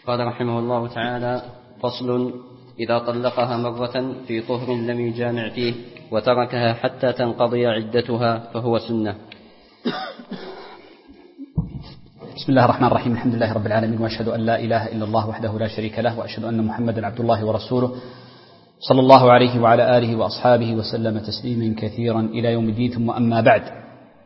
قال رحمه الله تعالى: فصل: إذا طلقها مرة في طهر لم يجامع فيه وتركها حتى تنقضي عدتها فهو سنة. بسم الله الرحمن الرحيم. الحمد لله رب العالمين، وأشهد أن لا إله إلا الله وحده لا شريك له، وأشهد أن محمدا عبد الله ورسوله صلى الله عليه وعلى آله وأصحابه وسلم تسليما كثيرا إلى يوم الدين. ثم أما بعد،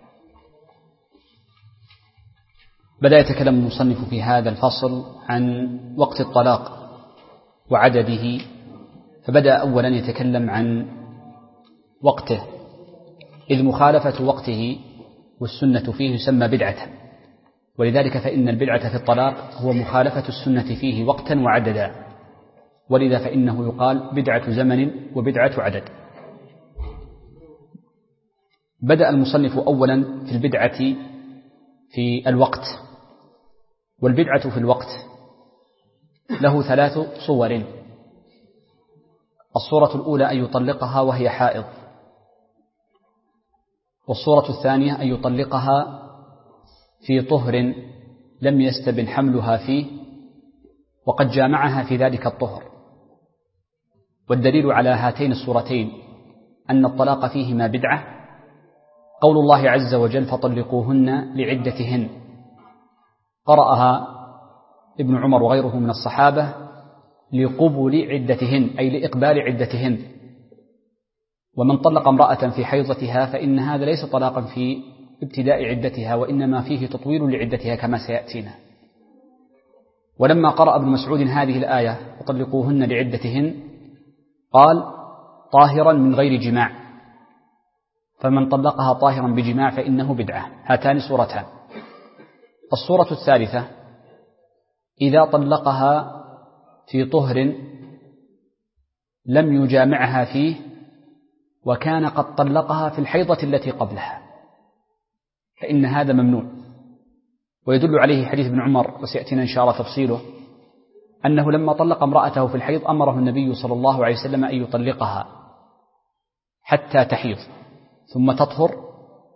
بدأ يتكلم المصنف في هذا الفصل عن وقت الطلاق وعدده، فبدأ أولا يتكلم عن وقته، إذ مخالفة وقته والسنة فيه يسمى بدعة، ولذلك فإن البدعة في الطلاق هو مخالفة السنة فيه وقتا وعددا، ولذا فإنه يقال بدعة زمن وبدعة عدد. بدأ المصنف أولا في البدعة في الوقت، والبدعة في الوقت له 3 صور. الصورة الأولى أن يطلقها وهي حائض، والصورة الثانية أن يطلقها في طهر لم يستبن حملها فيه وقد جامعها في ذلك الطهر. والدليل على هاتين الصورتين أن الطلاق فيهما بدعة قول الله عز وجل: فطلقوهن لعدتهن. قرأها ابن عمر وغيره من الصحابة لقبل عدتهن، أي لإقبال عدتهن. ومن طلق امرأة في حيضتها فإن هذا ليس طلاقا في ابتداء عدتها، وإنما فيه تطويل لعدتها كما سيأتينا. ولما قرأ ابن مسعود هذه الآية: فطلقوهن لعدتهن، قال: طاهرا من غير جماع، فمن طلقها طاهرا بجماع فإنه بدعة. هاتان صورتان. الصورة الثالثة: إذا طلقها في طهر لم يجامعها فيه وكان قد طلقها في الحيضة التي قبلها، فإن هذا ممنوع. ويدل عليه حديث ابن عمر، وسيأتينا إن شاء الله تفصيله، أنه لما طلق امرأته في الحيض أمره النبي صلى الله عليه وسلم أن يطلقها حتى تحيض ثم تطهر،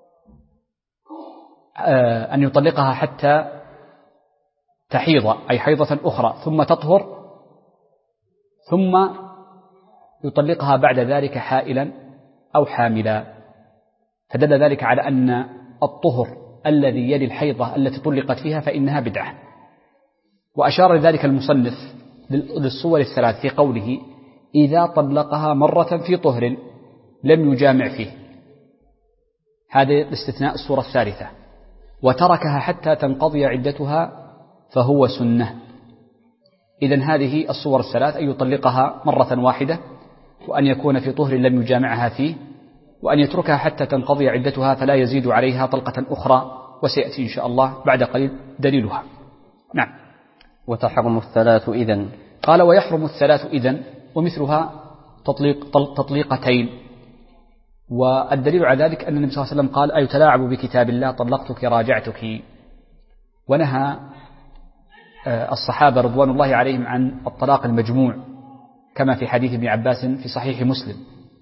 أن يطلقها حتى تحيض أي حيضة أخرى ثم تطهر، ثم يطلقها بعد ذلك حائلا أو حاملا. فدل ذلك على أن الطهر الذي يلي الحيضة التي طلقت فيها فإنها بدعة. وأشار لذلك المصنف للصور الثلاث في قوله: إذا طلقها مرة في طهر لم يجامع فيه، هذا الاستثناء الصورة الثالثة، وتركها حتى تنقضي عدتها فهو سنة. إذن هذه الصور الثلاث: أن يطلقها مرة واحدة، وأن يكون في طهر لم يجامعها فيه، وأن يتركها حتى تنقضي عدتها فلا يزيد عليها طلقة أخرى، وسيأتي إن شاء الله بعد قليل دليلها. نعم. وتحرم الثلاث إذن. قال: ويحرم الثلاث إذن، ومثلها تطليقتين. والدليل على ذلك أن النبي صلى الله عليه وسلم قال: أيتلاعب بكتاب الله طلقتك راجعتك. ونهى الصحابة رضوان الله عليهم عن الطلاق المجموع كما في حديث ابن عباس في صحيح مسلم.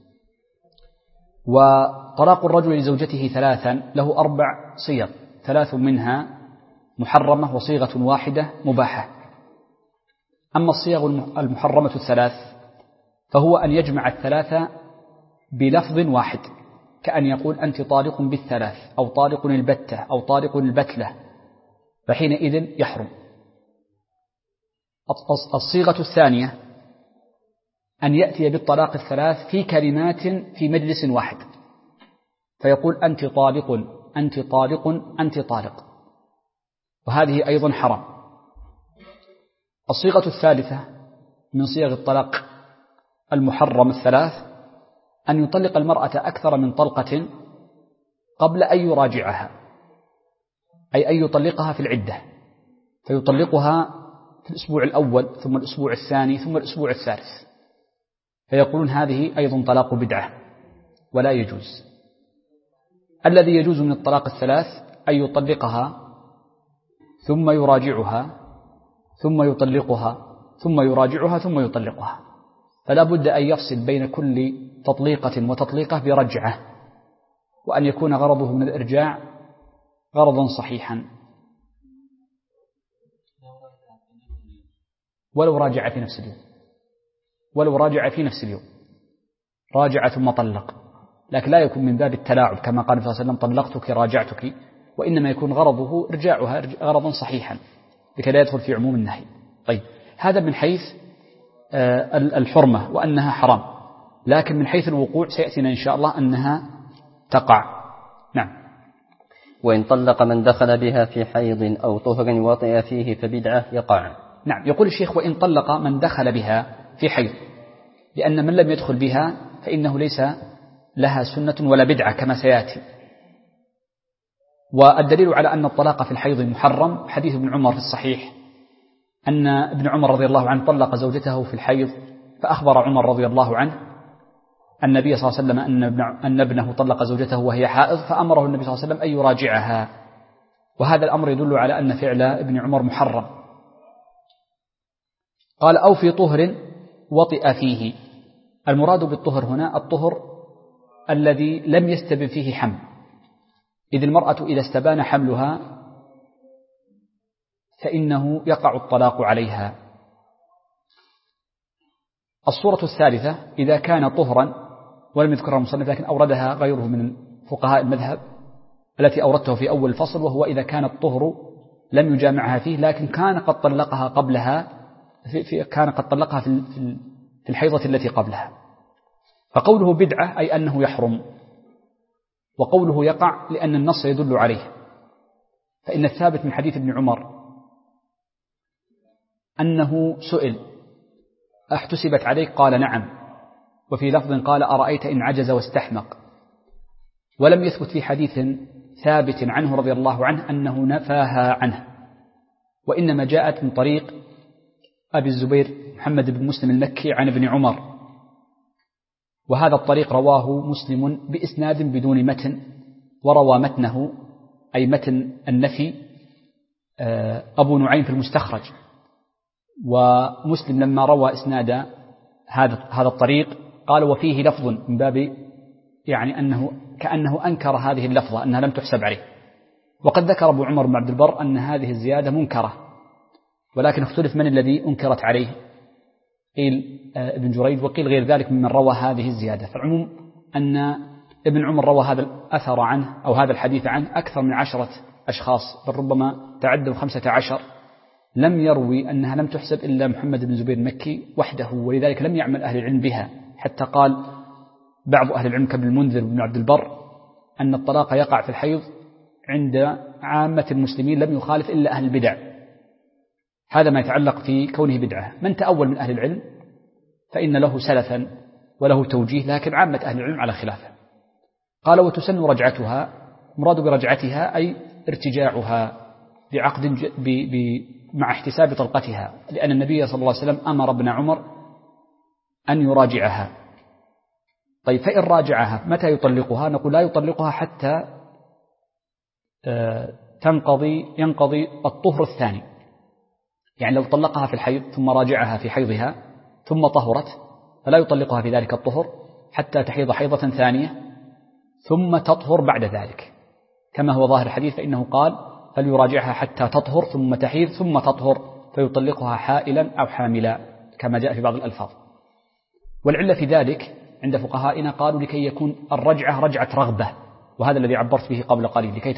وطلاق الرجل لزوجته 3 له 4 صيغ، 3 منها محرمة وصيغة واحدة مباحة. أما الصيغ المحرمة 3 فهو أن يجمع 3 بلفظ واحد، كأن يقول: أنت طالق بالثلاث، أو طالق البتة، أو طالق البتلة، فحينئذ يحرم. الصيغة الثانية أن يأتي بالطلاق 3 في كلمات في مجلس واحد، فيقول: أنت طالق، أنت طالق، أنت طالق، وهذه أيضا حرام. الصيغة الثالثة من صيغ الطلاق المحرم 3 أن يطلق المرأة أكثر من طلقة قبل أن يراجعها، أي أن يطلقها في العدة، فيطلقها في الأسبوع الأول ثم الأسبوع الثاني ثم الأسبوع الثالث، فيقولون هذه أيضا طلاق بدعة ولا يجوز. الذي يجوز من الطلاق 3 أن يطلقها ثم يراجعها ثم يطلقها ثم يراجعها ثم يطلقها، فلا بد أن يفصل بين كل تطليقة وتطليقة برجعة، وأن يكون غرضه من الإرجاع غرضا صحيحا. ولو راجع في نفس اليوم، ولو راجع في نفس اليوم، راجع ثم طلق، لكن لا يكون من باب التلاعب كما قال صلى الله عليه وسلم طلقتك راجعتك، وإنما يكون غرضه إرجاعها غرضا صحيحا لكي لا يدخل في عموم النهي. طيب، هذا من حيث الحرمة وأنها حرام، لكن من حيث الوقوع سيأتينا إن شاء الله أنها تقع. نعم. وإن طلق من دخل بها في حيض أو طهر وطئ فيه فبدعة يقع. نعم، يقول الشيخ وإن طلق من دخل بها في حيض، لأن من لم يدخل بها فإنه ليس لها سنة ولا بدعة كما سيأتي. والدليل على أن الطلاق في الحيض محرم حديث ابن عمر في الصحيح أن ابن عمر رضي الله عنه طلق زوجته في الحيض، فأخبر عمر رضي الله عنه النبي صلى الله عليه وسلم أن ابنه طلق زوجته وهي حائض، فأمره النبي صلى الله عليه وسلم أن يراجعها، وهذا الأمر يدل على أن فعل ابن عمر محرم. قال أو في طهر وطئ فيه، المراد بالطهر هنا الطهر الذي لم يستبن فيه حمل، إذ المرأة إذا استبان حملها فإنه يقع الطلاق عليها. الصورة الثالثة إذا كان طهرا ولم يذكرها المصنف لكن أوردها غيره من فقهاء المذهب التي أوردته في أول الفصل، وهو إذا كان الطهر لم يجامعها فيه لكن كان قد طلقها قبلها كان قد طلقها في الحيضة التي قبلها، فقوله بدعة أي أنه يحرم، وقوله يقع لأن النص يدل عليه. فإن الثابت من حديث ابن عمر أنه سئل احتسبت عليك؟ قال نعم، وفي لفظ قال أرأيت إن عجز واستحمق، ولم يثبت في حديث ثابت عنه رضي الله عنه أنه نفاها عنه، وإنما جاءت من طريق أبي الزبير محمد بن مسلم المكي عن ابن عمر، وهذا الطريق رواه مسلم بإسناد بدون متن، وروى متنه أي متن النفي أبو نعيم في المستخرج، ومسلم لما روى إسناد هذا الطريق قال وفيه لفظ من باب يعني أنه كأنه أنكر هذه اللفظة أنها لم تحسب عليه، وقد ذكر أبو عمر بن عبد البر أن هذه الزيادة منكرة، ولكن اختلف من الذي أنكرت عليه، قيل ابن جريج وقيل غير ذلك ممن روى هذه الزيادة. فالعموم أن ابن عمر روى هذا الأثر عنه أو هذا الحديث عنه أكثر من 10 أشخاص، بل ربما تعدوا 15 لم يروي أنها لم تحسب إلا محمد بن زبير المكي وحده، ولذلك لم يعمل أهل العلم بها، حتى قال بعض أهل العلم كابن المنذر بن عبد البر أن الطلاق يقع في الحيض عند عامة المسلمين لم يخالف إلا أهل البدع. هذا ما يتعلق في كونه بدعة. من تأول من أهل العلم فإن له سلفا وله توجيه، لكن عامة أهل العلم على خلافه. قال وتسن رجعتها، مراد برجعتها أي ارتجاعها بعقد مع احتساب طلقتها، لأن النبي صلى الله عليه وسلم أمر ابن عمر أن يراجعها. طيب، فإن راجعها متى يطلقها؟ نقول لا يطلقها حتى ينقضي الطهر الثاني، يعني لو طلقها في الحيض ثم راجعها في حيضها ثم طهرت فلا يطلقها في ذلك الطهر حتى تحيض حيضة ثانية ثم تطهر بعد ذلك، كما هو ظاهر الحديث، فإنه قال فليراجعها حتى تطهر ثم تحيض ثم تطهر فيطلقها حائلا أو حاملا كما جاء في بعض الألفاظ. والعلة في ذلك عند فقهائنا قالوا لكي يكون الرجعة رجعة رغبة، وهذا الذي عبرت به قبل قليل، لكي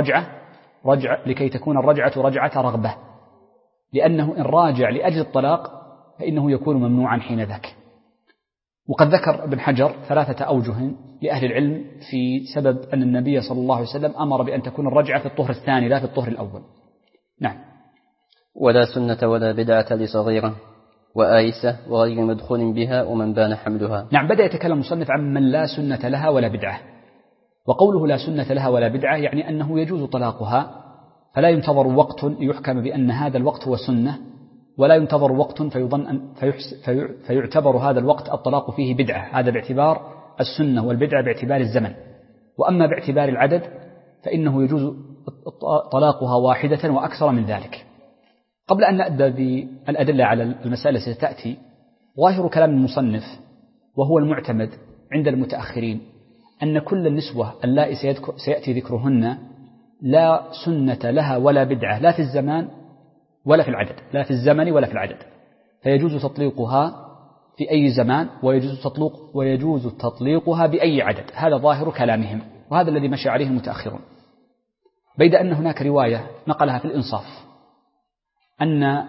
تكون الرجعة رجعة رغبة، لأنه إن راجع لأجل الطلاق فإنه يكون ممنوعا حين ذاك. وقد ذكر ابن حجر 3 أوجه لأهل العلم في سبب أن النبي صلى الله عليه وسلم أمر بأن تكون الرجعة في الطهر الثاني لا في الطهر الأول. نعم. ولا سنة ولا بدعة لصغيرة وآيسة وغير مدخول بها ومن بان حملها. نعم، بدأ يتكلم المصنف عن من لا سنة لها ولا بدعة، وقوله لا سنة لها ولا بدعة يعني أنه يجوز طلاقها، فلا ينتظر وقت ليحكم بأن هذا الوقت هو سنة، ولا ينتظر وقت فيعتبر هذا الوقت الطلاق فيه بدعة، هذا باعتبار السنة، والبدعة باعتبار الزمن. وأما باعتبار العدد فإنه يجوز طلاقها واحدة وأكثر من ذلك. قبل أن نبدأ بالأدلة على المسألة ستأتي، ظاهر كلام المصنف وهو المعتمد عند المتأخرين أن كل النسوة اللائي سيأتي ذكرهن لا سنة لها ولا بدعة، لا في الزمان ولا في العدد، لا في الزمن ولا في العدد، فيجوز تطليقها في أي زمان ويجوز تطليقها بأي عدد. هذا ظاهر كلامهم، وهذا الذي مشى عليه المتأخرون. بيد أن هناك رواية نقلها في الإنصاف أن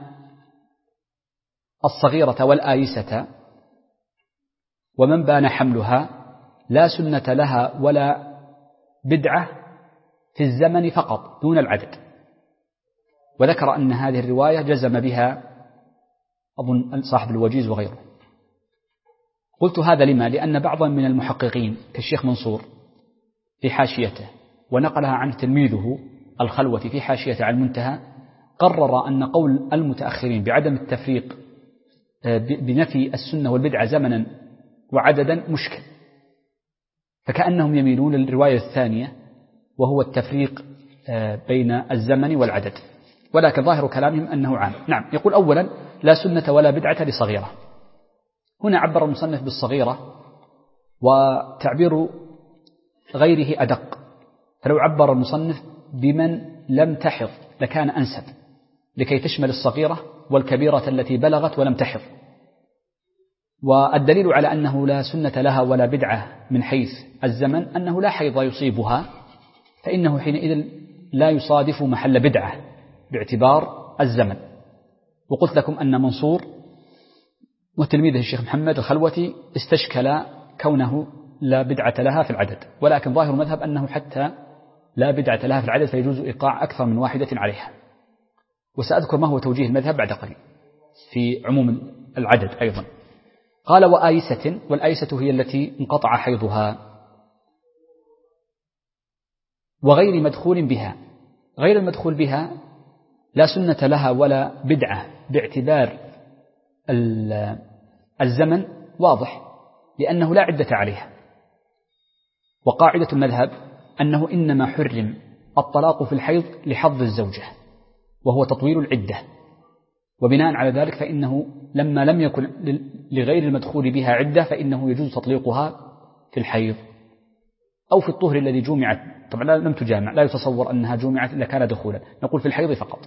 الصغيرة والآيسة ومن بان حملها لا سنة لها ولا بدعة في الزمن فقط دون العدد. وذكر أن هذه الرواية جزم بها أظن صاحب الوجيز وغيره. قلت هذا لما؟ لأن بعضا من المحققين كالشيخ منصور في حاشيته، ونقلها عن تلميذه الخلوة في حاشية على المنتهى، قرر أن قول المتأخرين بعدم التفريق بنفي السنة والبدعة زمنا وعددا مشكل، فكأنهم يميلون للرواية الثانية وهو التفريق بين الزمن والعدد، ولكن ظاهر كلامهم أنه عام. نعم، يقول أولا لا سنة ولا بدعة لصغيرة. هنا عبر المصنف بالصغيرة، وتعبير غيره أدق، فلو عبر المصنف بمن لم تحض لكان أنسب، لكي تشمل الصغيرة والكبيرة التي بلغت ولم تحض. والدليل على أنه لا سنة لها ولا بدعة من حيث الزمن أنه لا حيض يصيبها، فإنه حينئذ لا يصادف محل بدعة باعتبار الزمن. وقلت لكم أن منصور وتلميذه الشيخ محمد الخلوتي استشكل كونه لا بدعة لها في العدد، ولكن ظاهر المذهب أنه حتى لا بدعة لها في العدد فيجوز إيقاع أكثر من واحدة عليها. وسأذكر ما هو توجيه المذهب بعد قليل في عموم العدد أيضا. قال وآيسة، والآيسة هي التي انقطع حيضها، وغير مدخول بها. غير المدخول بها لا سنة لها ولا بدعة باعتبار الزمن، واضح لأنه لا عدة عليها. وقاعدة المذهب أنه إنما حرم الطلاق في الحيض لحظ الزوجة وهو تطويل العدة، وبناء على ذلك فإنه لما لم يكن لغير المدخول بها عدة فإنه يجوز تطليقها في الحيض أو في الطهر الذي جمعت. طبعا لم تجامع، لا يتصور أنها جمعت إلا كان دخولا، نقول في الحيض فقط.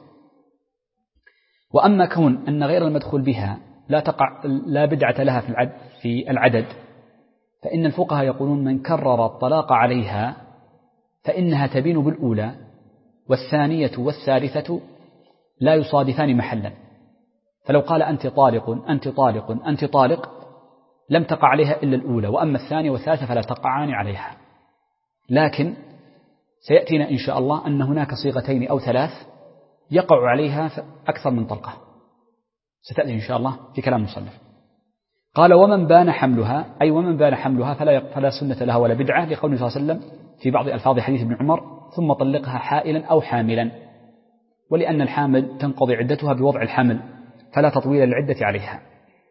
وأما كون أن غير المدخول بها لا بدعة لها في العدد، فإن الفقهاء يقولون من كرر الطلاق عليها فإنها تبين بالأولى، والثانية والثالثة لا يصادفان محلا. فلو قال أنت طالق أنت طالق أنت طالق لم تقع عليها إلا الأولى، وأما الثانية والثالثة فلا تقعان عليها. لكن سيأتينا إن شاء الله أن هناك صيغتين أو ثلاث يقع عليها أكثر من طلقة، ستأتي إن شاء الله في كلام المصنف. قال ومن بان حملها، أي ومن بان حملها فلا سنة لها ولا بدعة، لقوله صلى الله عليه وسلم في بعض ألفاظ حديث ابن عمر ثم طلقها حائلا أو حاملا، ولأن الحامل تنقضي عدتها بوضع الحمل فلا تطويل العدة عليها.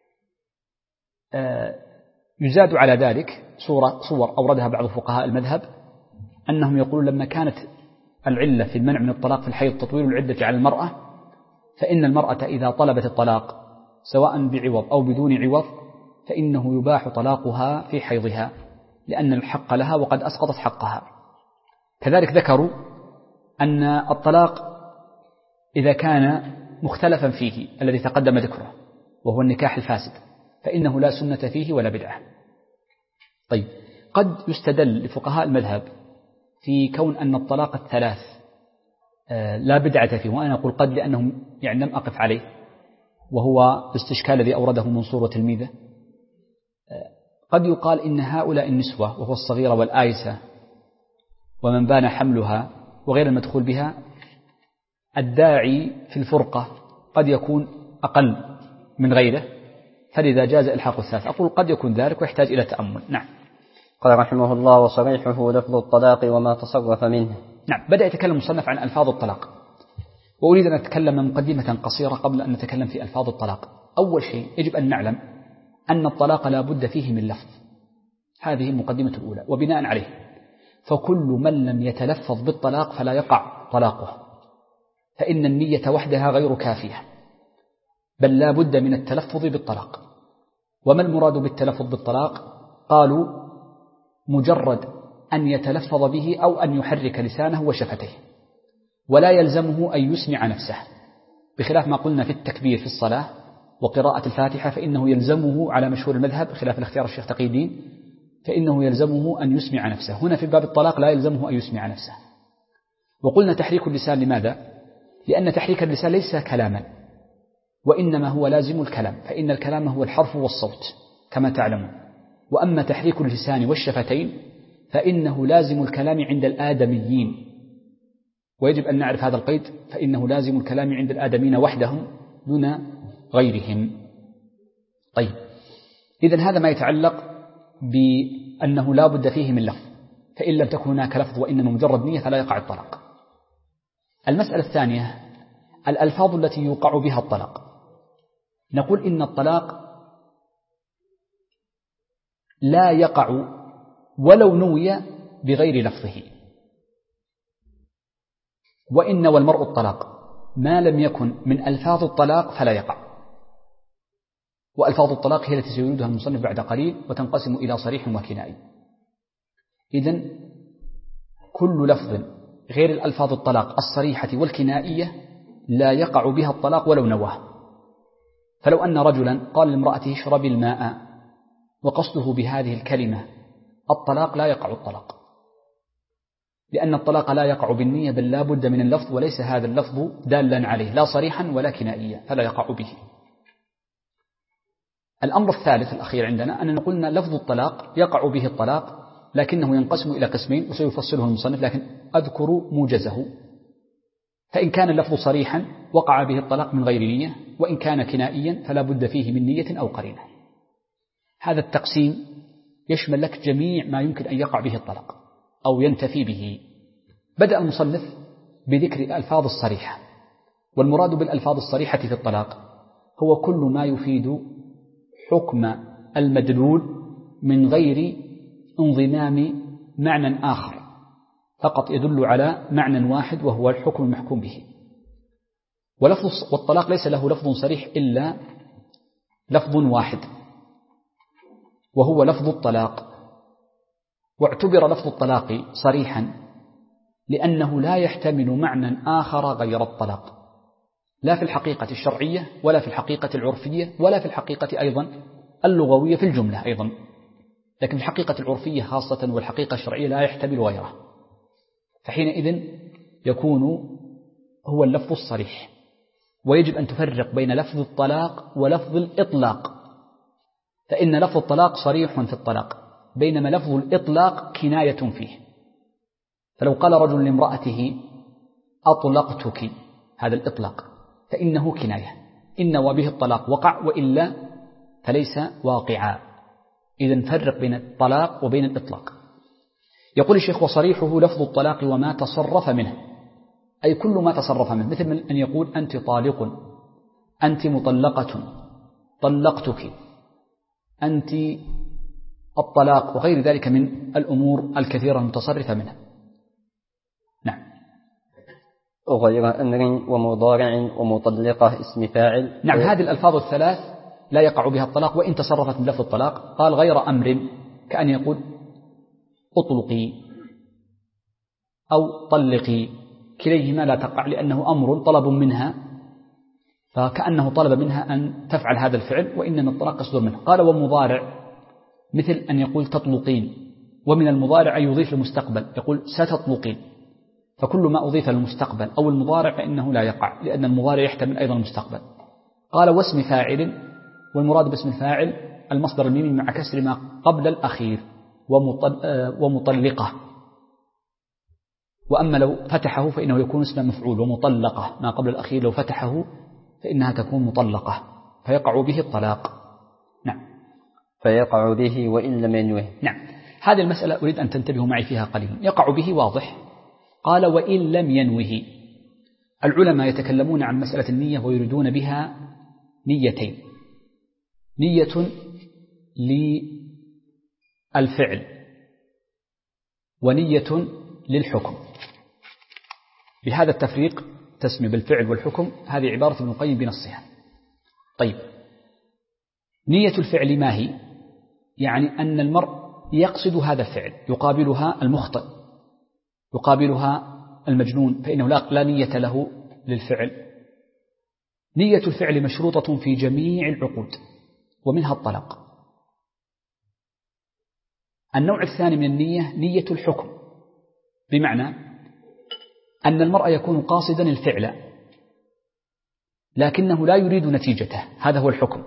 يزاد على ذلك صور أوردها بعض فقهاء المذهب أنهم يقولون لما كانت العلة في المنع من الطلاق في الحيض تطويل العدة على المرأة، فإن المرأة إذا طلبت الطلاق سواء بعوض أو بدون عوض فإنه يباح طلاقها في حيضها لأن الحق لها وقد أسقطت حقها. كذلك ذكروا أن الطلاق إذا كان مختلفا فيه الذي تقدم ذكره وهو النكاح الفاسد فإنه لا سنة فيه ولا بدعة. طيب، قد يستدل لفقهاء المذهب في كون أن الطلاق الثلاث لا بدعة فيه، وأنا أقول قد لأنهم يعني لم أقف عليه، وهو الاستشكال الذي أورده منصور وتلميذه. قد يقال إن هؤلاء النسوة وهو الصغيرة والآيسة ومن بان حملها وغير المدخول بها الداعي في الفرقة قد يكون أقل من غيره، فلذا جاز إلحاق الثلاث. أقول قد يكون ذلك ويحتاج إلى تأمل. نعم. قال رحمه الله وصريحه لفظ الطلاق وما تصرف منه. نعم، بدأ يتكلم المصنف عن ألفاظ الطلاق، وأريد أن أتكلم من مقدمة قصيرة قبل أن نتكلم في ألفاظ الطلاق. أول شيء يجب أن نعلم أن الطلاق لا بد فيه من لفظ، هذه المقدمة الأولى، وبناء عليه فكل من لم يتلفظ بالطلاق فلا يقع طلاقه، فإن النية وحدها غير كافية، بل لا بد من التلفظ بالطلاق. وما المراد بالتلفظ بالطلاق؟ قالوا مجرد أن يتلفظ به أو أن يحرك لسانه وشفتيه، ولا يلزمه أن يسمع نفسه، بخلاف ما قلنا في التكبير في الصلاة وقراءة الفاتحة فإنه يلزمه على مشهور المذهب خلاف الاختيار الشيخ تقي الدين، فإنه يلزمه أن يسمع نفسه. هنا في باب الطلاق لا يلزمه أن يسمع نفسه. وقلنا تحريك اللسان لماذا؟ لأن تحريك اللسان ليس كلاما، وإنما هو لازم الكلام، فإن الكلام هو الحرف والصوت كما تعلمون. وأما تحريك اللسان والشفتين فإنه لازم الكلام عند الآدميين، ويجب أن نعرف هذا القيد، فإنه لازم الكلام عند الآدميين وحدهم دون غيرهم. طيب، إذن هذا ما يتعلق بأنه لا بد فيه من لفظ، فإن لم تكن هناك لفظ وإنما مجرد نية فلا يقع الطلاق. المسألة الثانية الألفاظ التي يوقع بها الطلاق. نقول إن الطلاق لا يقع ولو نوي بغير لفظه، وإن نوى المرء الطلاق ما لم يكن من ألفاظ الطلاق فلا يقع. وألفاظ الطلاق هي التي سيريدها المصنف بعد قليل، وتنقسم إلى صريح وكنائي. إذن كل لفظ غير الألفاظ الطلاق الصريحة والكنائية لا يقع بها الطلاق ولو نواه. فلو أن رجلا قال لامرأته اشربي الماء وقصده بهذه الكلمة الطلاق، لا يقع الطلاق، لأن الطلاق لا يقع بالنية، بل لا بد من اللفظ، وليس هذا اللفظ دالا عليه لا صريحا ولا كنائيا، فلا يقع به. الأمر الثالث الأخير عندنا أننا قلنا لفظ الطلاق يقع به الطلاق، لكنه ينقسم إلى قسمين وسيفصله المصنف، لكن أذكر موجزه. فإن كان اللفظ صريحا وقع به الطلاق من غير نية، وإن كان كنائيا فلا بد فيه من نية أو قرينة. هذا التقسيم يشمل لك جميع ما يمكن أن يقع به الطلاق أو ينتفي به. بدأ المصنف بذكر الألفاظ الصريحة، والمراد بالألفاظ الصريحة في الطلاق هو كل ما يفيد حكم المدلول من غير انضمام معنى آخر، فقط يدل على معنى واحد وهو الحكم المحكوم به. والطلاق ليس له لفظ صريح إلا لفظ واحد، وهو لفظ الطلاق. واعتبر لفظ الطلاق صريحا لأنه لا يحتمل معنى آخر غير الطلاق، لا في الحقيقة الشرعية ولا في الحقيقة العرفية ولا في الحقيقة أيضا اللغوية في الجملة أيضا، لكن الحقيقة العرفية خاصة والحقيقة الشرعية لا يحتمل غيره. فحينئذ يكون هو اللفظ الصريح. ويجب أن تفرق بين لفظ الطلاق ولفظ الإطلاق، فإن لفظ الطلاق صريح في الطلاق، بينما لفظ الإطلاق كناية فيه. فلو قال رجل لامرأته أطلقتك، هذا الإطلاق فإنه كناية، إن نوى به الطلاق وقع، وإلا فليس واقعا. إذن فرق بين الطلاق وبين الإطلاق. يقول الشيخ وصريحه لفظ الطلاق وما تصرف منه، أي كل ما تصرف منه، مثل من أن يقول أنت طالق، أنت مطلقة، طلقتك، أنت الطلاق، وغير ذلك من الأمور الكثيرة المتصرفة منها. نعم. غير أمر ومضارع ومطلقة اسم فاعل. نعم، هذه الألفاظ الثلاث لا يقع بها الطلاق وإن تصرفت من لفظ الطلاق. قال غير أمر، كأن يقول أطلقي أو طلقي، كليهما لا تقع لأنه أمر طلب منها، فكأنه طلب منها أن تفعل هذا الفعل، وإنما الطلاق يصدر منه. قال ومضارع، مثل أن يقول تطلقين، ومن المضارع أن يضيف المستقبل، يقول ستطلقين، فكل ما أضيف للمستقبل أو المضارع فإنه لا يقع، لأن المضارع يحتمل أيضا المستقبل. قال واسم فاعل، والمراد باسم الفاعل المصدر الميمي مع كسر ما قبل الأخير، ومطلقة. وأما لو فتحه فإنه يكون اسم مفعول، ومطلقة ما قبل الأخير لو فتحه فإنها تكون مطلقة، فيقع به الطلاق. نعم. فيقع به وإن لم ينوه. نعم، هذه المسألة أريد أن تنتبهوا معي فيها قليلا. يقع به واضح. قال وإن لم ينوه. العلماء يتكلمون عن مسألة النية ويريدون بها نيتين: نية للفعل ونية للحكم. بهذا التفريق تسمي بالفعل والحكم، هذه عبارة ابن القيم بنصها. طيب، نية الفعل ما هي؟ يعني أن المرء يقصد هذا الفعل، يقابلها المخطئ، يقابلها المجنون، فإنه لا نية له للفعل. نية الفعل مشروطة في جميع العقود ومنها الطلاق. النوع الثاني من النية نية الحكم، بمعنى أن المرء يكون قاصدا الفعل لكنه لا يريد نتيجته، هذا هو الحكم.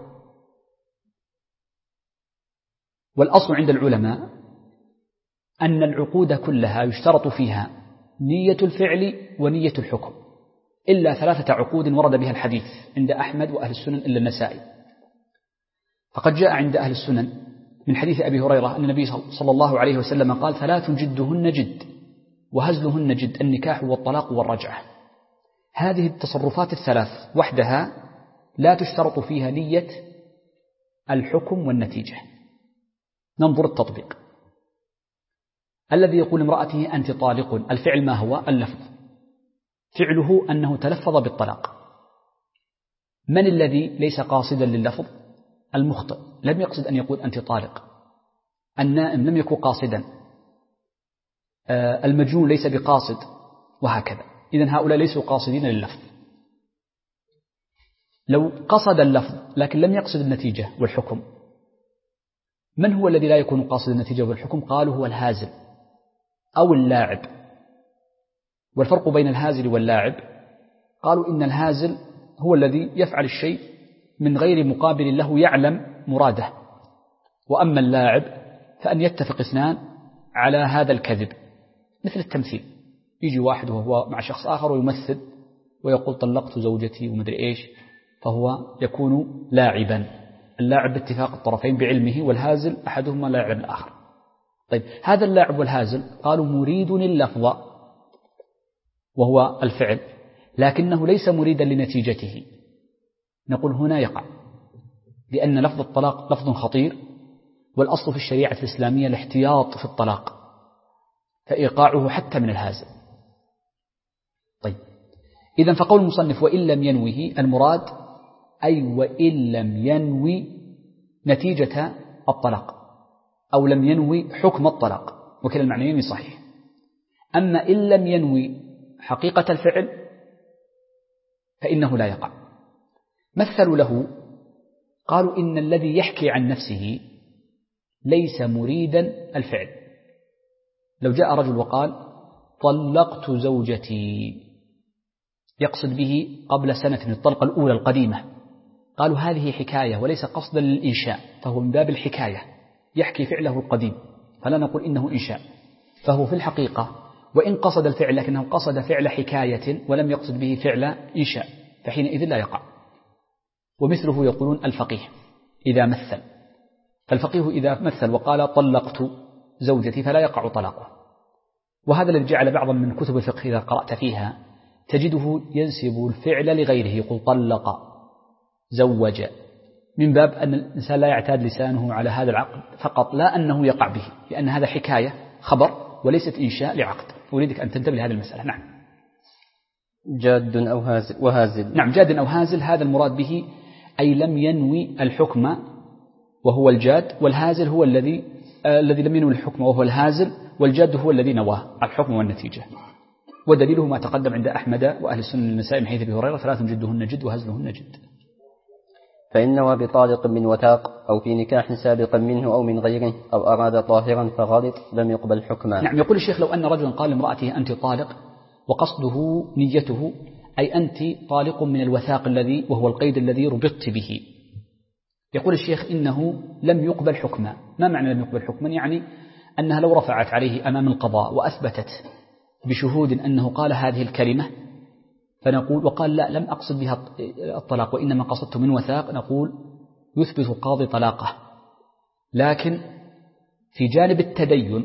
والأصل عند العلماء أن العقود كلها يشترط فيها نية الفعل ونية الحكم، إلا 3 عقود ورد بها الحديث عند أحمد وأهل السنن إلا النسائي. فقد جاء عند أهل السنن من حديث أبي هريرة أن النبي صلى الله عليه وسلم قال: 3 جدهن جد وهزلهن جد، النكاح والطلاق والرجعة. هذه التصرفات ال3 وحدها لا تشترط فيها نية الحكم والنتيجة. ننظر التطبيق. الذي يقول امرأته أنت طالق، الفعل ما هو؟ اللفظ. فعله أنه تلفظ بالطلاق. من الذي ليس قاصدا لللفظ؟ المخطئ، لم يقصد أن يقول أنت طالق. النائم لم يكن قاصدا. المجنون ليس بقاصد، وهكذا. إذن هؤلاء ليسوا قاصدين لللفظ. لو قصد اللفظ لكن لم يقصد النتيجة والحكم، من هو الذي لا يكون قاصد النتيجة والحكم؟ قالوا هو الهازل أو اللاعب. والفرق بين الهازل واللاعب، قالوا إن الهازل هو الذي يفعل الشيء من غير مقابل له يعلم مراده، وأما اللاعب فأن يتفق 2 على هذا الكذب، مثل التمثيل. يجي واحد وهو مع شخص آخر ويمثل ويقول طلقت زوجتي ومدري إيش، فهو يكون لاعبا. اللاعب باتفاق الطرفين بعلمه، والهازل أحدهما لا يعلم الآخر. طيب، هذا اللاعب والهازل قالوا مريد اللفظ وهو الفعل، لكنه ليس مريدا لنتيجته. نقول هنا يقع، لأن لفظ الطلاق لفظ خطير، والأصل في الشريعة الإسلامية الاحتياط في الطلاق، فإيقاعه حتى من الهازل. طيب، إذن فقول المصنف وإن لم ينوه، المراد أي وإن لم ينوي نتيجة الطلاق أو لم ينوي حكم الطلاق، وكلا المعنيين صحيح. أما إن لم ينوي حقيقة الفعل فإنه لا يقع. مثلوا له، قالوا إن الذي يحكي عن نفسه ليس مريدا الفعل. لو جاء رجل وقال طلقت زوجتي، يقصد به قبل سنة الطلقة الأولى القديمة، قالوا هذه حكاية وليس قصدا للإنشاء، فهو من باب الحكاية، يحكي فعله القديم، فلا نقول إنه إنشاء. فهو في الحقيقة وإن قصد الفعل لكنه قصد فعل حكاية ولم يقصد به فعل إنشاء، فحينئذ لا يقع. ومثله يقولون الفقيه إذا مثل، فالفقيه إذا مثل وقال طلقت زوجتي فلا يقع طلاقه. وهذا الذي جعل بعضا من كتب الفقه إذا قرأت فيها تجده ينسب الفعل لغيره، يقول طلق زوج، من باب أن الإنسان لا يعتاد لسانه على هذا العقد فقط، لا أنه يقع به، لأن هذا حكاية خبر وليست إنشاء لعقد. أريدك أن تنتبه لهذه المسألة. نعم. جاد أو هازل وهازل. نعم، جاد أو هازل، هذا المراد به أي لم ينوي الحكم وهو الجاد، والهازل هو الذي لم ينوي الحكم وهو الهازل، والجاد هو الذي نواه الحكم والنتيجة. ودليله ما تقدم عند أحمد وأهل السنن النسائي من حديث أبي هريرة 3 جدهن جد وهزلهن جد. فإن نوى بطالق من وثاق أو في نكاح سابق منه أو من غيره أو أراد طاهرا فغلط لم يقبل حكما. نعم، يقول الشيخ لو أن رجلا قال لامرأته أنت طالق، وقصده نيته أي أنت طالق من الوثاق الذي وهو القيد الذي ربطت به، يقول الشيخ إنه لم يقبل حكما. ما معنى لم يقبل حكما؟ يعني أنها لو رفعت عليه أمام القضاء وأثبتت بشهود أنه قال هذه الكلمة فنقول وقال لا لم أقصد بها الطلاق وإنما قصدت من وثاق، نقول يثبت القاضي طلاقه. لكن في جانب التدين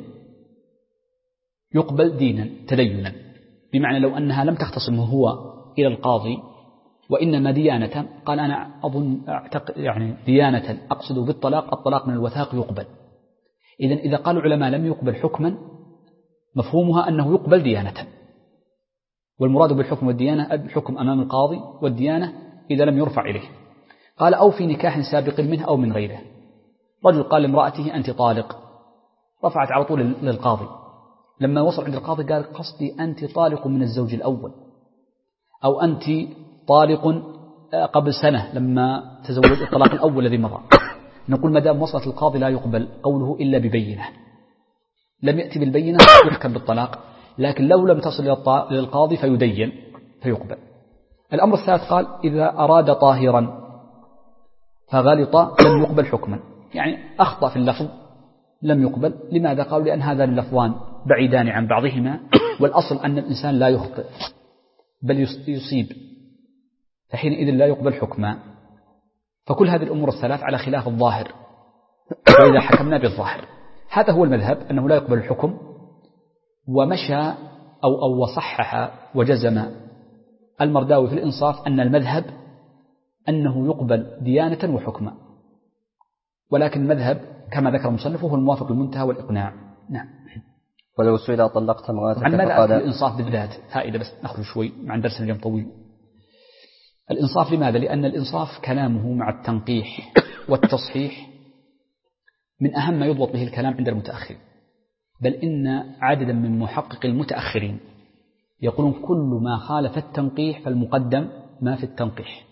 يقبل دينا تدينا، بمعنى لو أنها لم تختصمه هو إلى القاضي وإنما ديانة، قال أنا أظن يعني ديانة أقصد بالطلاق الطلاق من الوثاق يقبل. إذا قال العلماء لم يقبل حكما مفهومها أنه يقبل ديانة، والمراد بالحكم والديانة الحكم أمام القاضي، والديانة إذا لم يرفع إليه. قال أو في نكاح سابق منه أو من غيره، رجل قال لامرأته أنت طالق، رفعت على طول للقاضي، لما وصل عند القاضي قال قصدي أنت طالق من الزوج الأول، أو أنت طالق قبل سنة لما تزوج الطلاق الأول الذي مضى، نقول ما دام وصلت القاضي لا يقبل قوله إلا ببينة، لم يأتي بالبينة يحكم بالطلاق، لكن لو لم تصل للقاضي فيدين فيقبل. الأمر الثالث قال إذا أراد طاهرا فغلط لم يقبل حكما، يعني أخطأ في اللفظ لم يقبل. لماذا؟ قالوا لأن هذان اللفظان بعيدان عن بعضهما، والأصل أن الإنسان لا يخطئ بل يصيب، فحينئذ لا يقبل حكما. فكل هذه الأمور الثلاث على خلاف الظاهر، وإذا حكمنا بالظاهر هذا هو المذهب أنه لا يقبل الحكم. ومشى أو وصحح وجزم المرداوي في الإنصاف أن المذهب أنه يقبل ديانة وحكما، ولكن المذهب كما ذكر المصنف هو الموافق للمنتهى والإقناع. نعم. ولو سئل طلقت امرأتك عن ماذا فقال الإنصاف بالذات فائدة، بس نخرج شوي مع درس اليوم طويل. الإنصاف لماذا؟ لأن الإنصاف كلامه مع التنقيح والتصحيح من أهم ما يضبط به الكلام عند المتأخر، بل إن عددا من محقق المتأخرين يقولون كل ما خالف التنقيح فالمقدم ما في التنقيح.